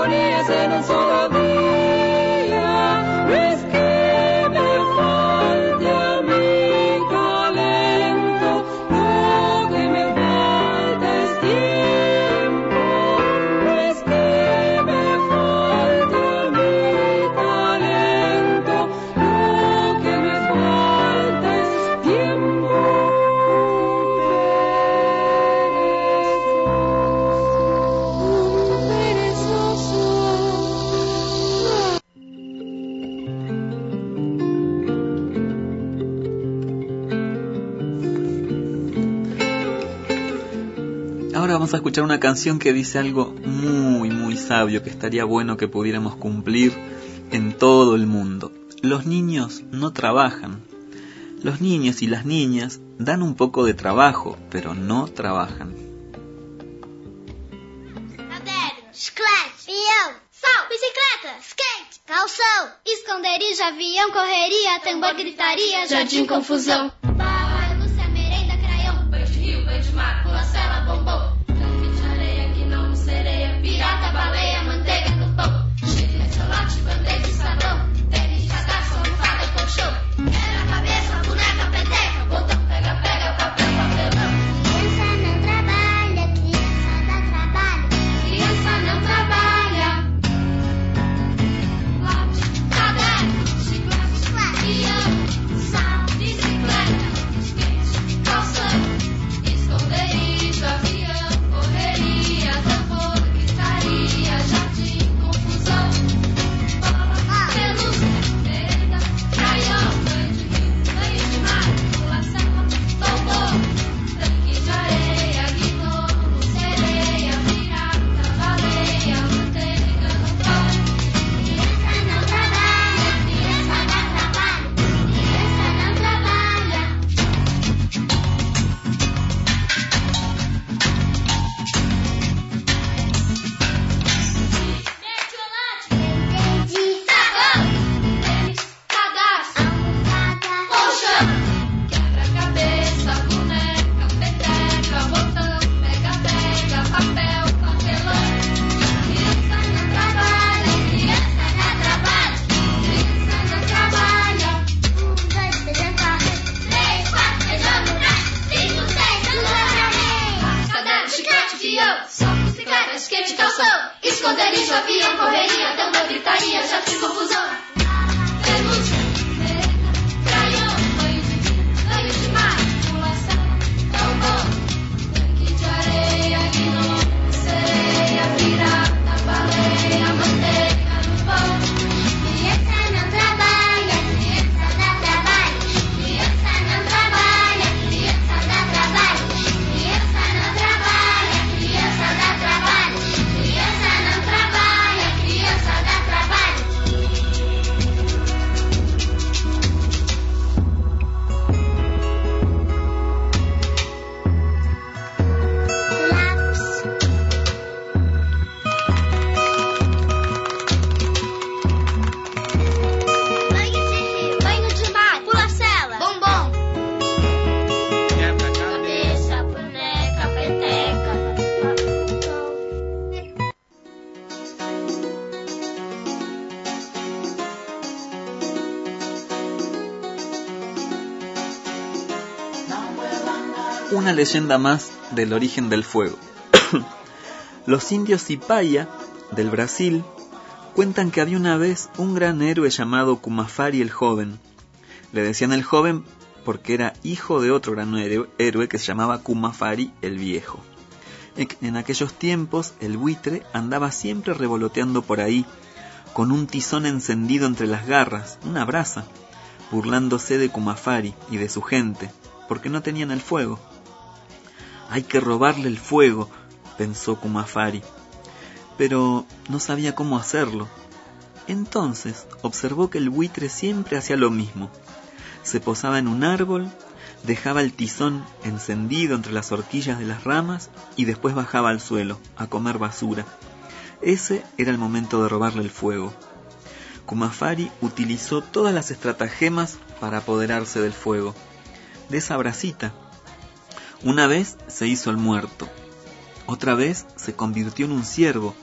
armonías en un solo día. No es que me falte a mi talento, lo que me falta es tiempo. No es que me falte a mi talento, lo que me falta es tiempo. Ahora vamos a escuchar una canción que dice algo muy, muy sabio que estaría bueno que pudiéramos cumplir en todo el mundo. Los niños no trabajan. Los niños y las niñas dan un poco de trabajo, pero no trabajan. Caderno, chiclete, peão, sal, bicicleta, skate, calção, esconderijo, avião, correria, tambor, gritaria, jardim, confusão. Barra, Lúcia, merenda, craião, banho de rio, banho de mar, pula, cela, bombom. Tanque de areia, que não sereia, pirata, baleia, manteiga no pão. Cheio de celote, bandeja e sabão, tênis de cadastro, almofada e colchão. Quebra a cabeça, boneca, peteca, botão, pega, pega, papel, papelão. Criança não trabalha, criança dá trabalho. Criança não trabalha. Lápis, caderno, chiclete, peão, sal, bicicleta, skate, calção, esconderijo, avião, correria, tambor, gritaria, jardim, confusão. Bola, pelúcia, merenda, craião, banho de rio, banho de mar, pula, cela, bombom. Tanque de areia, gnomo, sereia, pirata, baleia, manteiga no pão. Criança não trabalha, criança dá trabalho. Criança não trabalha. Mertiolate, entendi. Sabão, tênis, cadastro, almofada, colchão. Quebra-cabeça, boneca, peteca, botão, pega, pega, papel, papelão. Criança não trabalha, criança dá trabalho. Criança não trabalha. Um, dois, três, quatro, três, quatro, beijando no braço. Cinco, seis, andando pra mim. Caderno, chiclete, peão, só bicicleta, skate, calção. Esconderijo, avião, correria, tambor, gritaria, jardim, confusão. Pelúcia, merenda, craião, banho de rio, banho de mar, pula, cela, bombom. Tanque de areia, gnomo, sereia, pirata, baleia, manteiga no pão. Criança não trabalha, criança dá trabalho. Criança não trabalha, criança dá trabalho. Criança não trabalha, criança dá trabalho. Criança não trabalha, criança dá trabalho. Lápis, banho de rio, banho de mar, pula, cela, bombom. Quebra-cabeça, boneca, peteca, papel. Una leyenda más del origen del fuego. Los indios Cipaya, del Brasil, cuentan que había una vez un gran héroe llamado Cumafari el Joven. Le decían el joven porque era hijo de otro gran héroe que se llamaba Cumafari el Viejo. En aquellos tiempos el buitre andaba siempre revoloteando por ahí, con un tizón encendido entre las garras, una brasa, burlándose de Cumafari y de su gente, porque no tenían el fuego. Hay que robarle el fuego, pensó Cumafari, pero no sabía cómo hacerlo. Entonces observó que el buitre siempre hacía lo mismo. Se posaba en un árbol, dejaba el tizón encendido entre las horquillas de las ramas y después bajaba al suelo a comer basura. Ese era el momento de robarle el fuego. Cumafari utilizó todas las estratagemas para apoderarse del fuego, de esa brasita. Una vez se hizo el muerto, otra vez se convirtió en un ciervo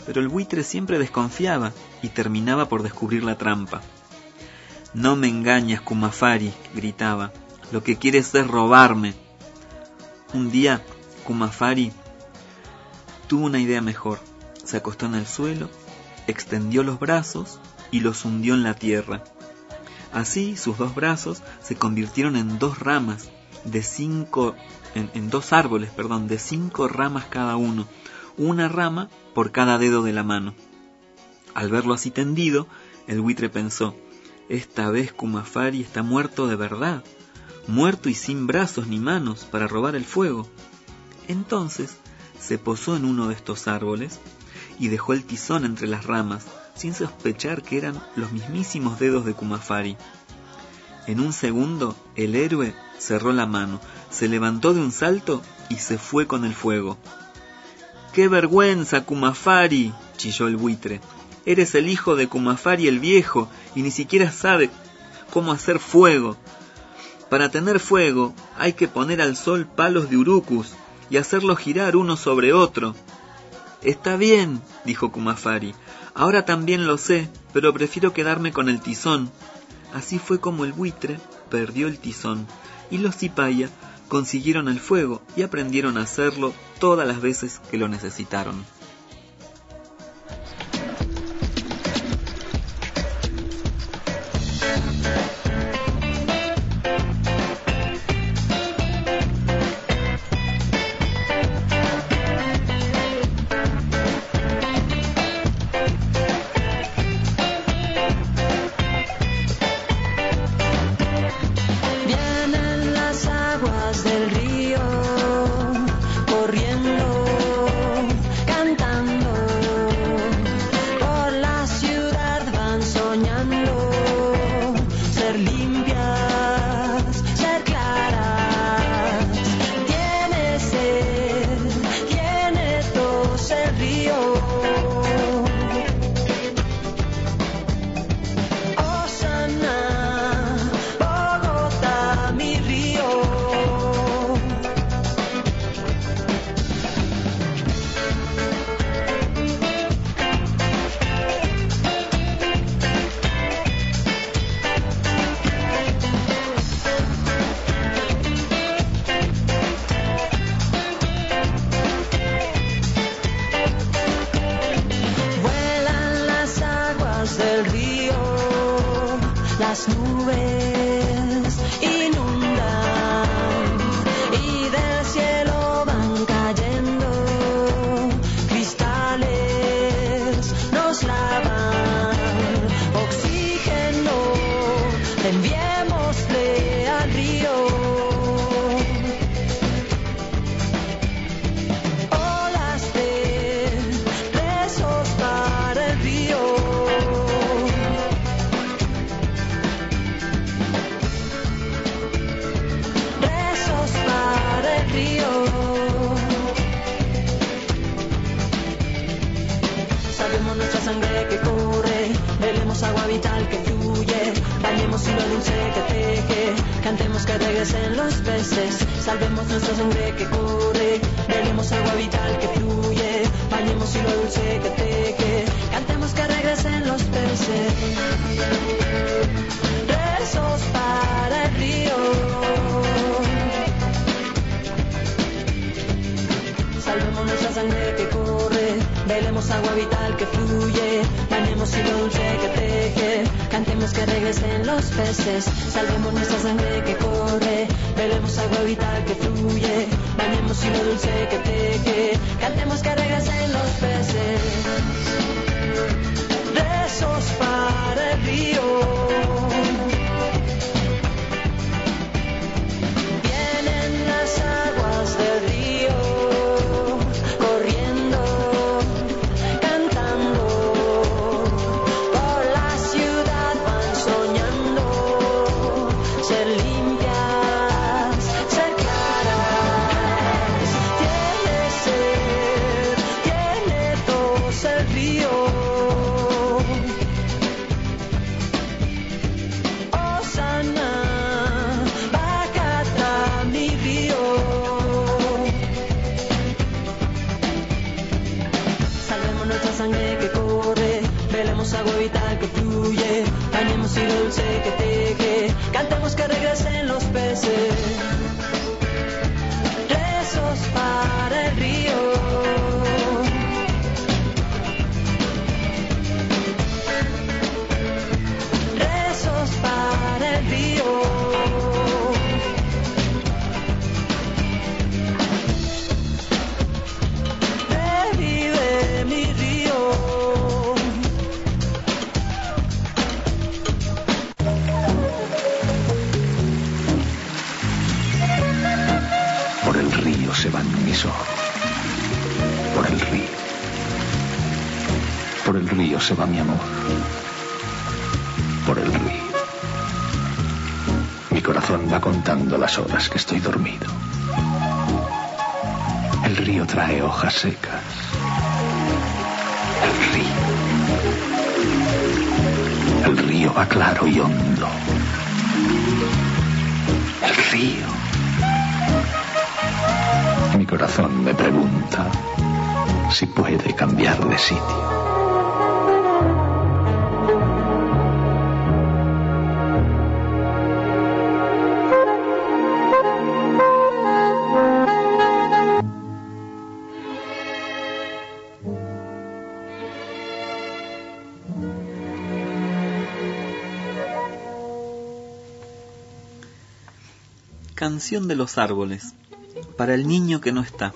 pero el buitre siempre desconfiaba y terminaba por descubrir la trampa. «No me engañas, Kumafari», gritaba, «lo que quieres es robarme». Un día, Kumafari tuvo una idea mejor. Se acostó en el suelo, extendió los brazos y los hundió en la tierra. Así, sus dos brazos se convirtieron en dos ramas de cinco, en, en dos árboles, perdón, de cinco ramas cada uno, una rama por cada dedo de la mano. Al verlo así tendido, el buitre pensó: esta vez Kumafari está muerto de verdad, muerto y sin brazos ni manos para robar el fuego. Entonces se posó en uno de estos árboles y dejó el tizón entre las ramas, sin sospechar que eran los mismísimos dedos de Kumafari. En un segundo, el héroe cerró la mano, se levantó de un salto y se fue con el fuego. ¡Qué vergüenza, Kumafari!, chilló el buitre. Eres el hijo de Kumafari el viejo y ni siquiera sabe cómo hacer fuego. Para tener fuego hay que poner al sol palos de urucus y hacerlos girar uno sobre otro. Está bien, dijo Kumafari, ahora también lo sé, pero prefiero quedarme con el tizón. Así fue como el buitre perdió el tizón y los cipaya consiguieron el fuego y aprendieron a hacerlo todas las veces que lo necesitaron. Las nubes inundan y del cielo van cayendo cristales, nos lavan oxígeno, enviémosle al río. Olas de besos para el río. Sabemos nuestra sangre que corre, bebemos agua vital que fluye, bañemos hilo dulce que teje, cantemos que regresen los peces. Salvemos nuestra sangre que corre, bebemos agua vital que fluye, bañemos hilo dulce que teje, cantemos que regresen los peces. Rezos para el río. Salvemos nuestra sangre que corre, velemos agua vital que fluye, bañemos hilo dulce que teje, cantemos que regresen los peces. Salvemos nuestra sangre que corre, velemos agua vital que fluye, bañemos hilo dulce que teje, cantemos que regresen los peces. Rezos para el río. Vienen las aguas del río. Salvemos agua vital que fluye, bañemos hilo dulce que teje, cantemos que regresen los peces. Rezos para el río. Rezos para el río. Revive mi río. Por el río se van mis ojos. Por el río. Por el río se va mi amor. Por el río. Mi corazón va contando las horas que estoy dormido. El río trae hojas secas. El río. El río va claro y hondo. El río. Mi corazón me pregunta si puede cambiar de sitio. Canción de los árboles, para el niño que no está.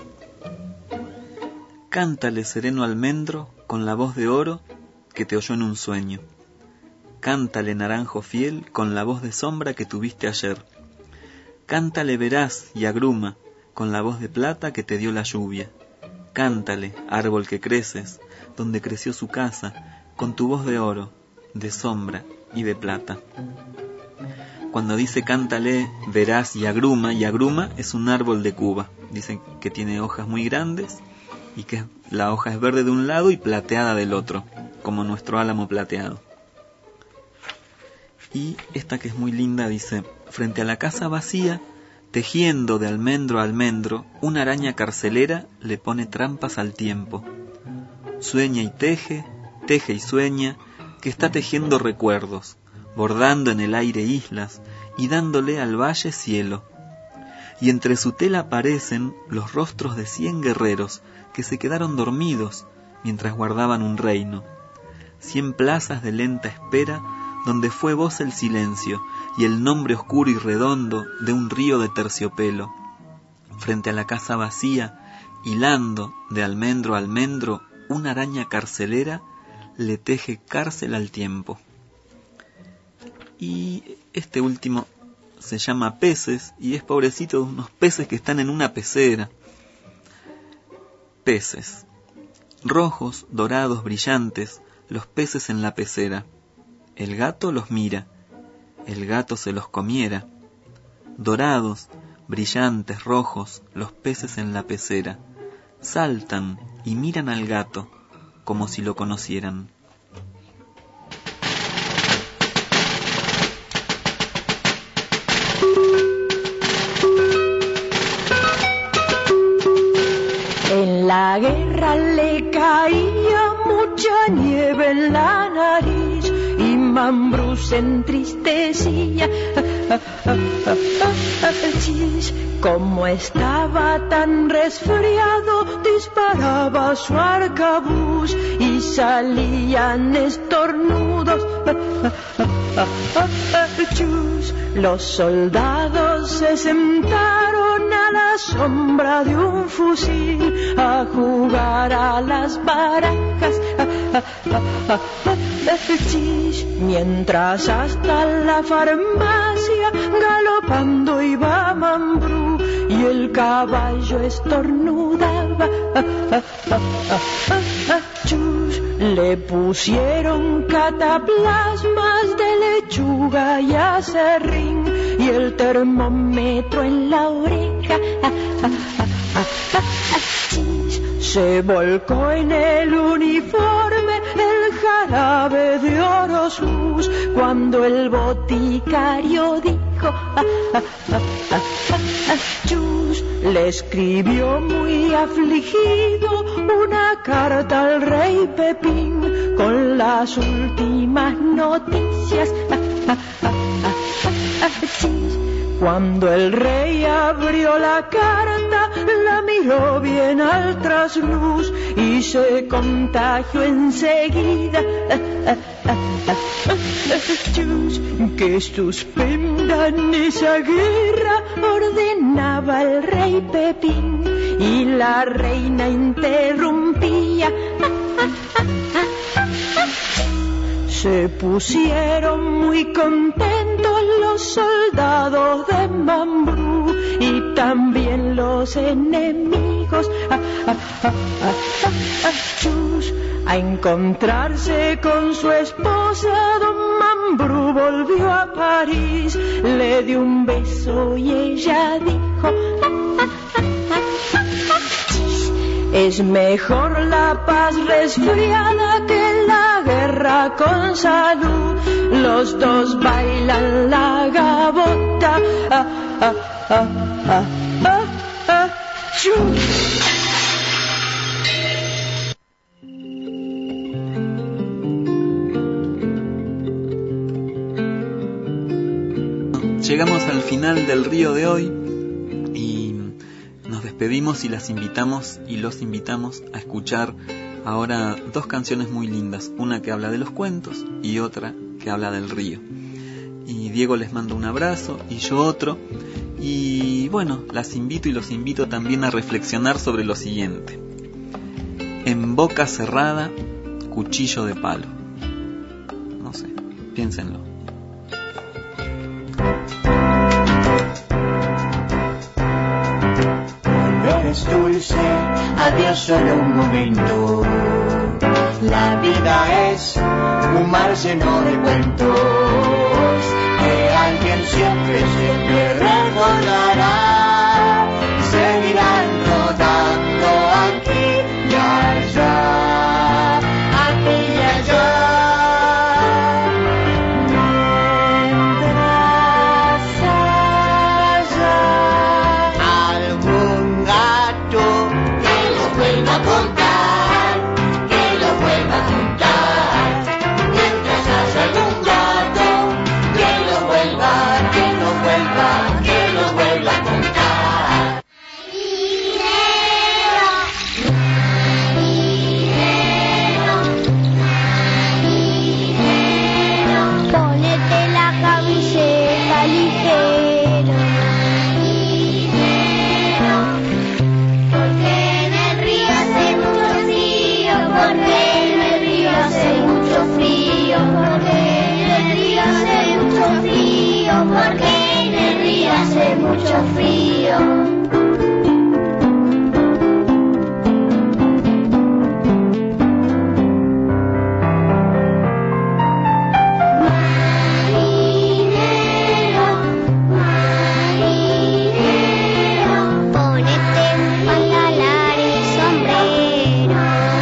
Cántale, sereno almendro, con la voz de oro que te oyó en un sueño. Cántale, naranjo fiel, con la voz de sombra que tuviste ayer. Cántale, veraz y agruma, con la voz de plata que te dio la lluvia. Cántale, árbol que creces, donde creció su casa, con tu voz de oro, de sombra y de plata. Cuando dice cántale, verás y agruma, y agruma es un árbol de Cuba. Dicen que tiene hojas muy grandes y que la hoja es verde de un lado y plateada del otro, como nuestro álamo plateado. Y esta que es muy linda dice: frente a la casa vacía, tejiendo de almendro a almendro, una araña carcelera le pone trampas al tiempo. Sueña y teje, teje y sueña, que está tejiendo recuerdos, bordando en el aire islas y dándole al valle cielo. Y entre su tela aparecen los rostros de cien guerreros que se quedaron dormidos mientras guardaban un reino. Cien plazas de lenta espera donde fue voz el silencio y el nombre oscuro y redondo de un río de terciopelo. Frente a la casa vacía, hilando de almendro a almendro, una araña carcelera le teje cárcel al tiempo. Y este último se llama Peces y es pobrecito de unos peces que están en una pecera. Peces. Rojos, dorados, brillantes, los peces en la pecera. El gato los mira, el gato se los comiera. Dorados, brillantes, rojos, los peces en la pecera. Saltan y miran al gato como si lo conocieran. En la guerra le caía mucha nieve en la nariz y Mambrú se entristecía. Como estaba tan resfriado, disparaba su arcabuz y salían estornudos. Los soldados se sentaron a la sombra de un fusil a jugar a las barajas. Mientras hasta la farmacia galopando iba Mambrú y el caballo estornudaba. Le pusieron cataplasmas de lechuga y acerrín y el termómetro en la oreja. Se volcó en el uniforme el jarabe de Orosmus cuando el boticario dijo: dijo. Ah, ah, ah, ah, ah, ah. Chus le escribió muy afligido una carta al rey Pepín con las últimas noticias. Ah, ah, ah, ah, ah, ah, chis. Cuando el rey abrió la carta, la miró bien al trasluz y se contagió enseguida. Ah, ah, ah, ah, ah, ah, chus, que suspendan esa guerra, ordenaba el rey Pepín, y la reina interrumpía. Ah, ah, ah, ah, ah, ah. Se pusieron muy contentos los soldados de Mambrú y también los enemigos. Ah, ah, ah, ah, ah, ah, chus, a encontrarse con su esposa, don Mambrú volvió a París, le dio un beso y ella dijo: ah, ah, ah, ah, ah, chis, es mejor la paz resfriada que la guerra con salud. Los dos bailan la gavota. Ah, ah, ah, ah, ah, ah, chus. Llegamos al final del río de hoy y nos despedimos y las invitamos y los invitamos a escuchar ahora dos canciones muy lindas, una que habla de los cuentos y otra que habla del río. Y Diego les manda un abrazo y yo otro, y bueno, las invito y los invito también a reflexionar sobre lo siguiente: en boca cerrada, cuchillo de palo. No sé, piénsenlo. Es dulce, adiós solo un momento. La vida es un mar lleno de cuentos que alguien siempre, siempre recordará y seguirán rodando aquí y allá, aquí y allá. Porque en el río hace mucho frío. Marinero, marinero, ponete un pantalón y sombrero.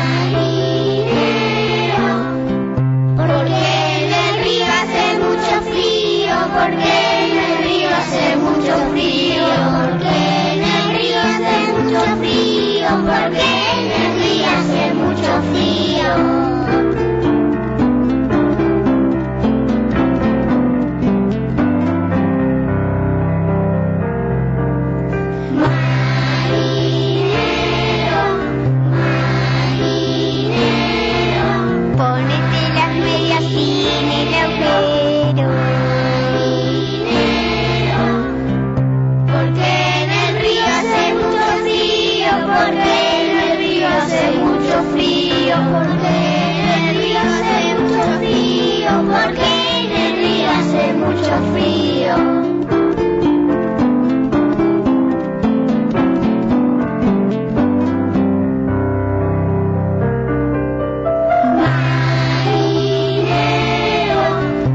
Marinero, porque en el río hace mucho frío. Porque en el río hace mucho frío, porque en el río hace mucho frío, porque en el río hace mucho frío. Marinero, marinero, ponete las medias sin el agujero. Porque en el río hace mucho frío, porque en el río hace mucho frío, porque en el río hace mucho frío, porque en el río hace mucho frío. Marinero,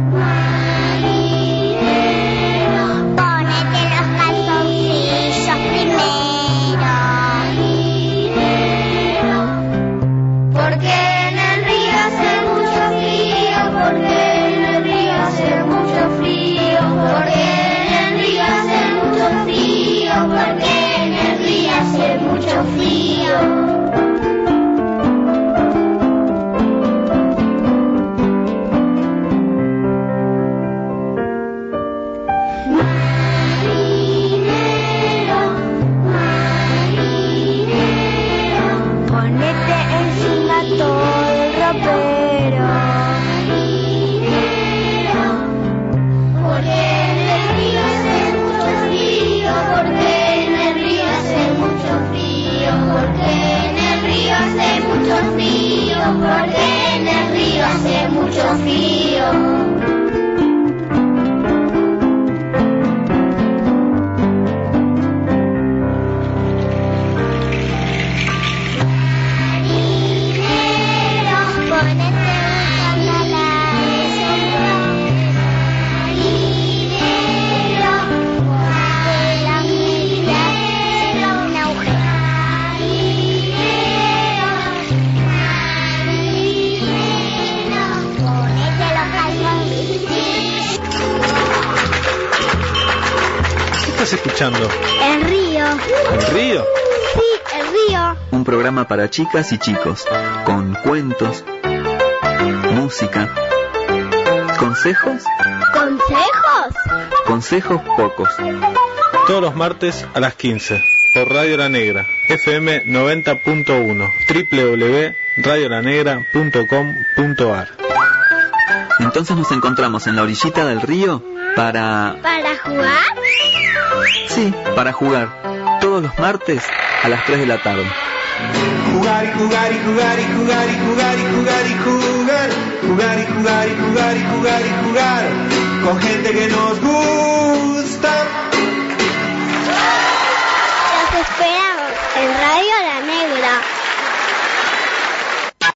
marinero, ponete los calzoncillos primero. Marinero, porque en el río hace mucho frío, porque en el río hace mucho frío, hace mucho frío, porque en el río hace mucho frío. Estás escuchando El río. ¿El río? Sí, el río. Un programa para chicas y chicos, con cuentos, música, consejos, ¿Consejos? consejos pocos. Todos los martes a las quince por Radio La Negra, F M noventa punto uno, doble u doble u doble u punto radio la negra punto com punto a r. Entonces nos encontramos en la orillita del río para... ¿Para jugar? Sí, para jugar. Todos los martes a las tres de la tarde. Jugar y jugar y jugar y jugar y jugar y jugar y jugar. Jugar y jugar y jugar y jugar y jugar. Con gente que nos gusta.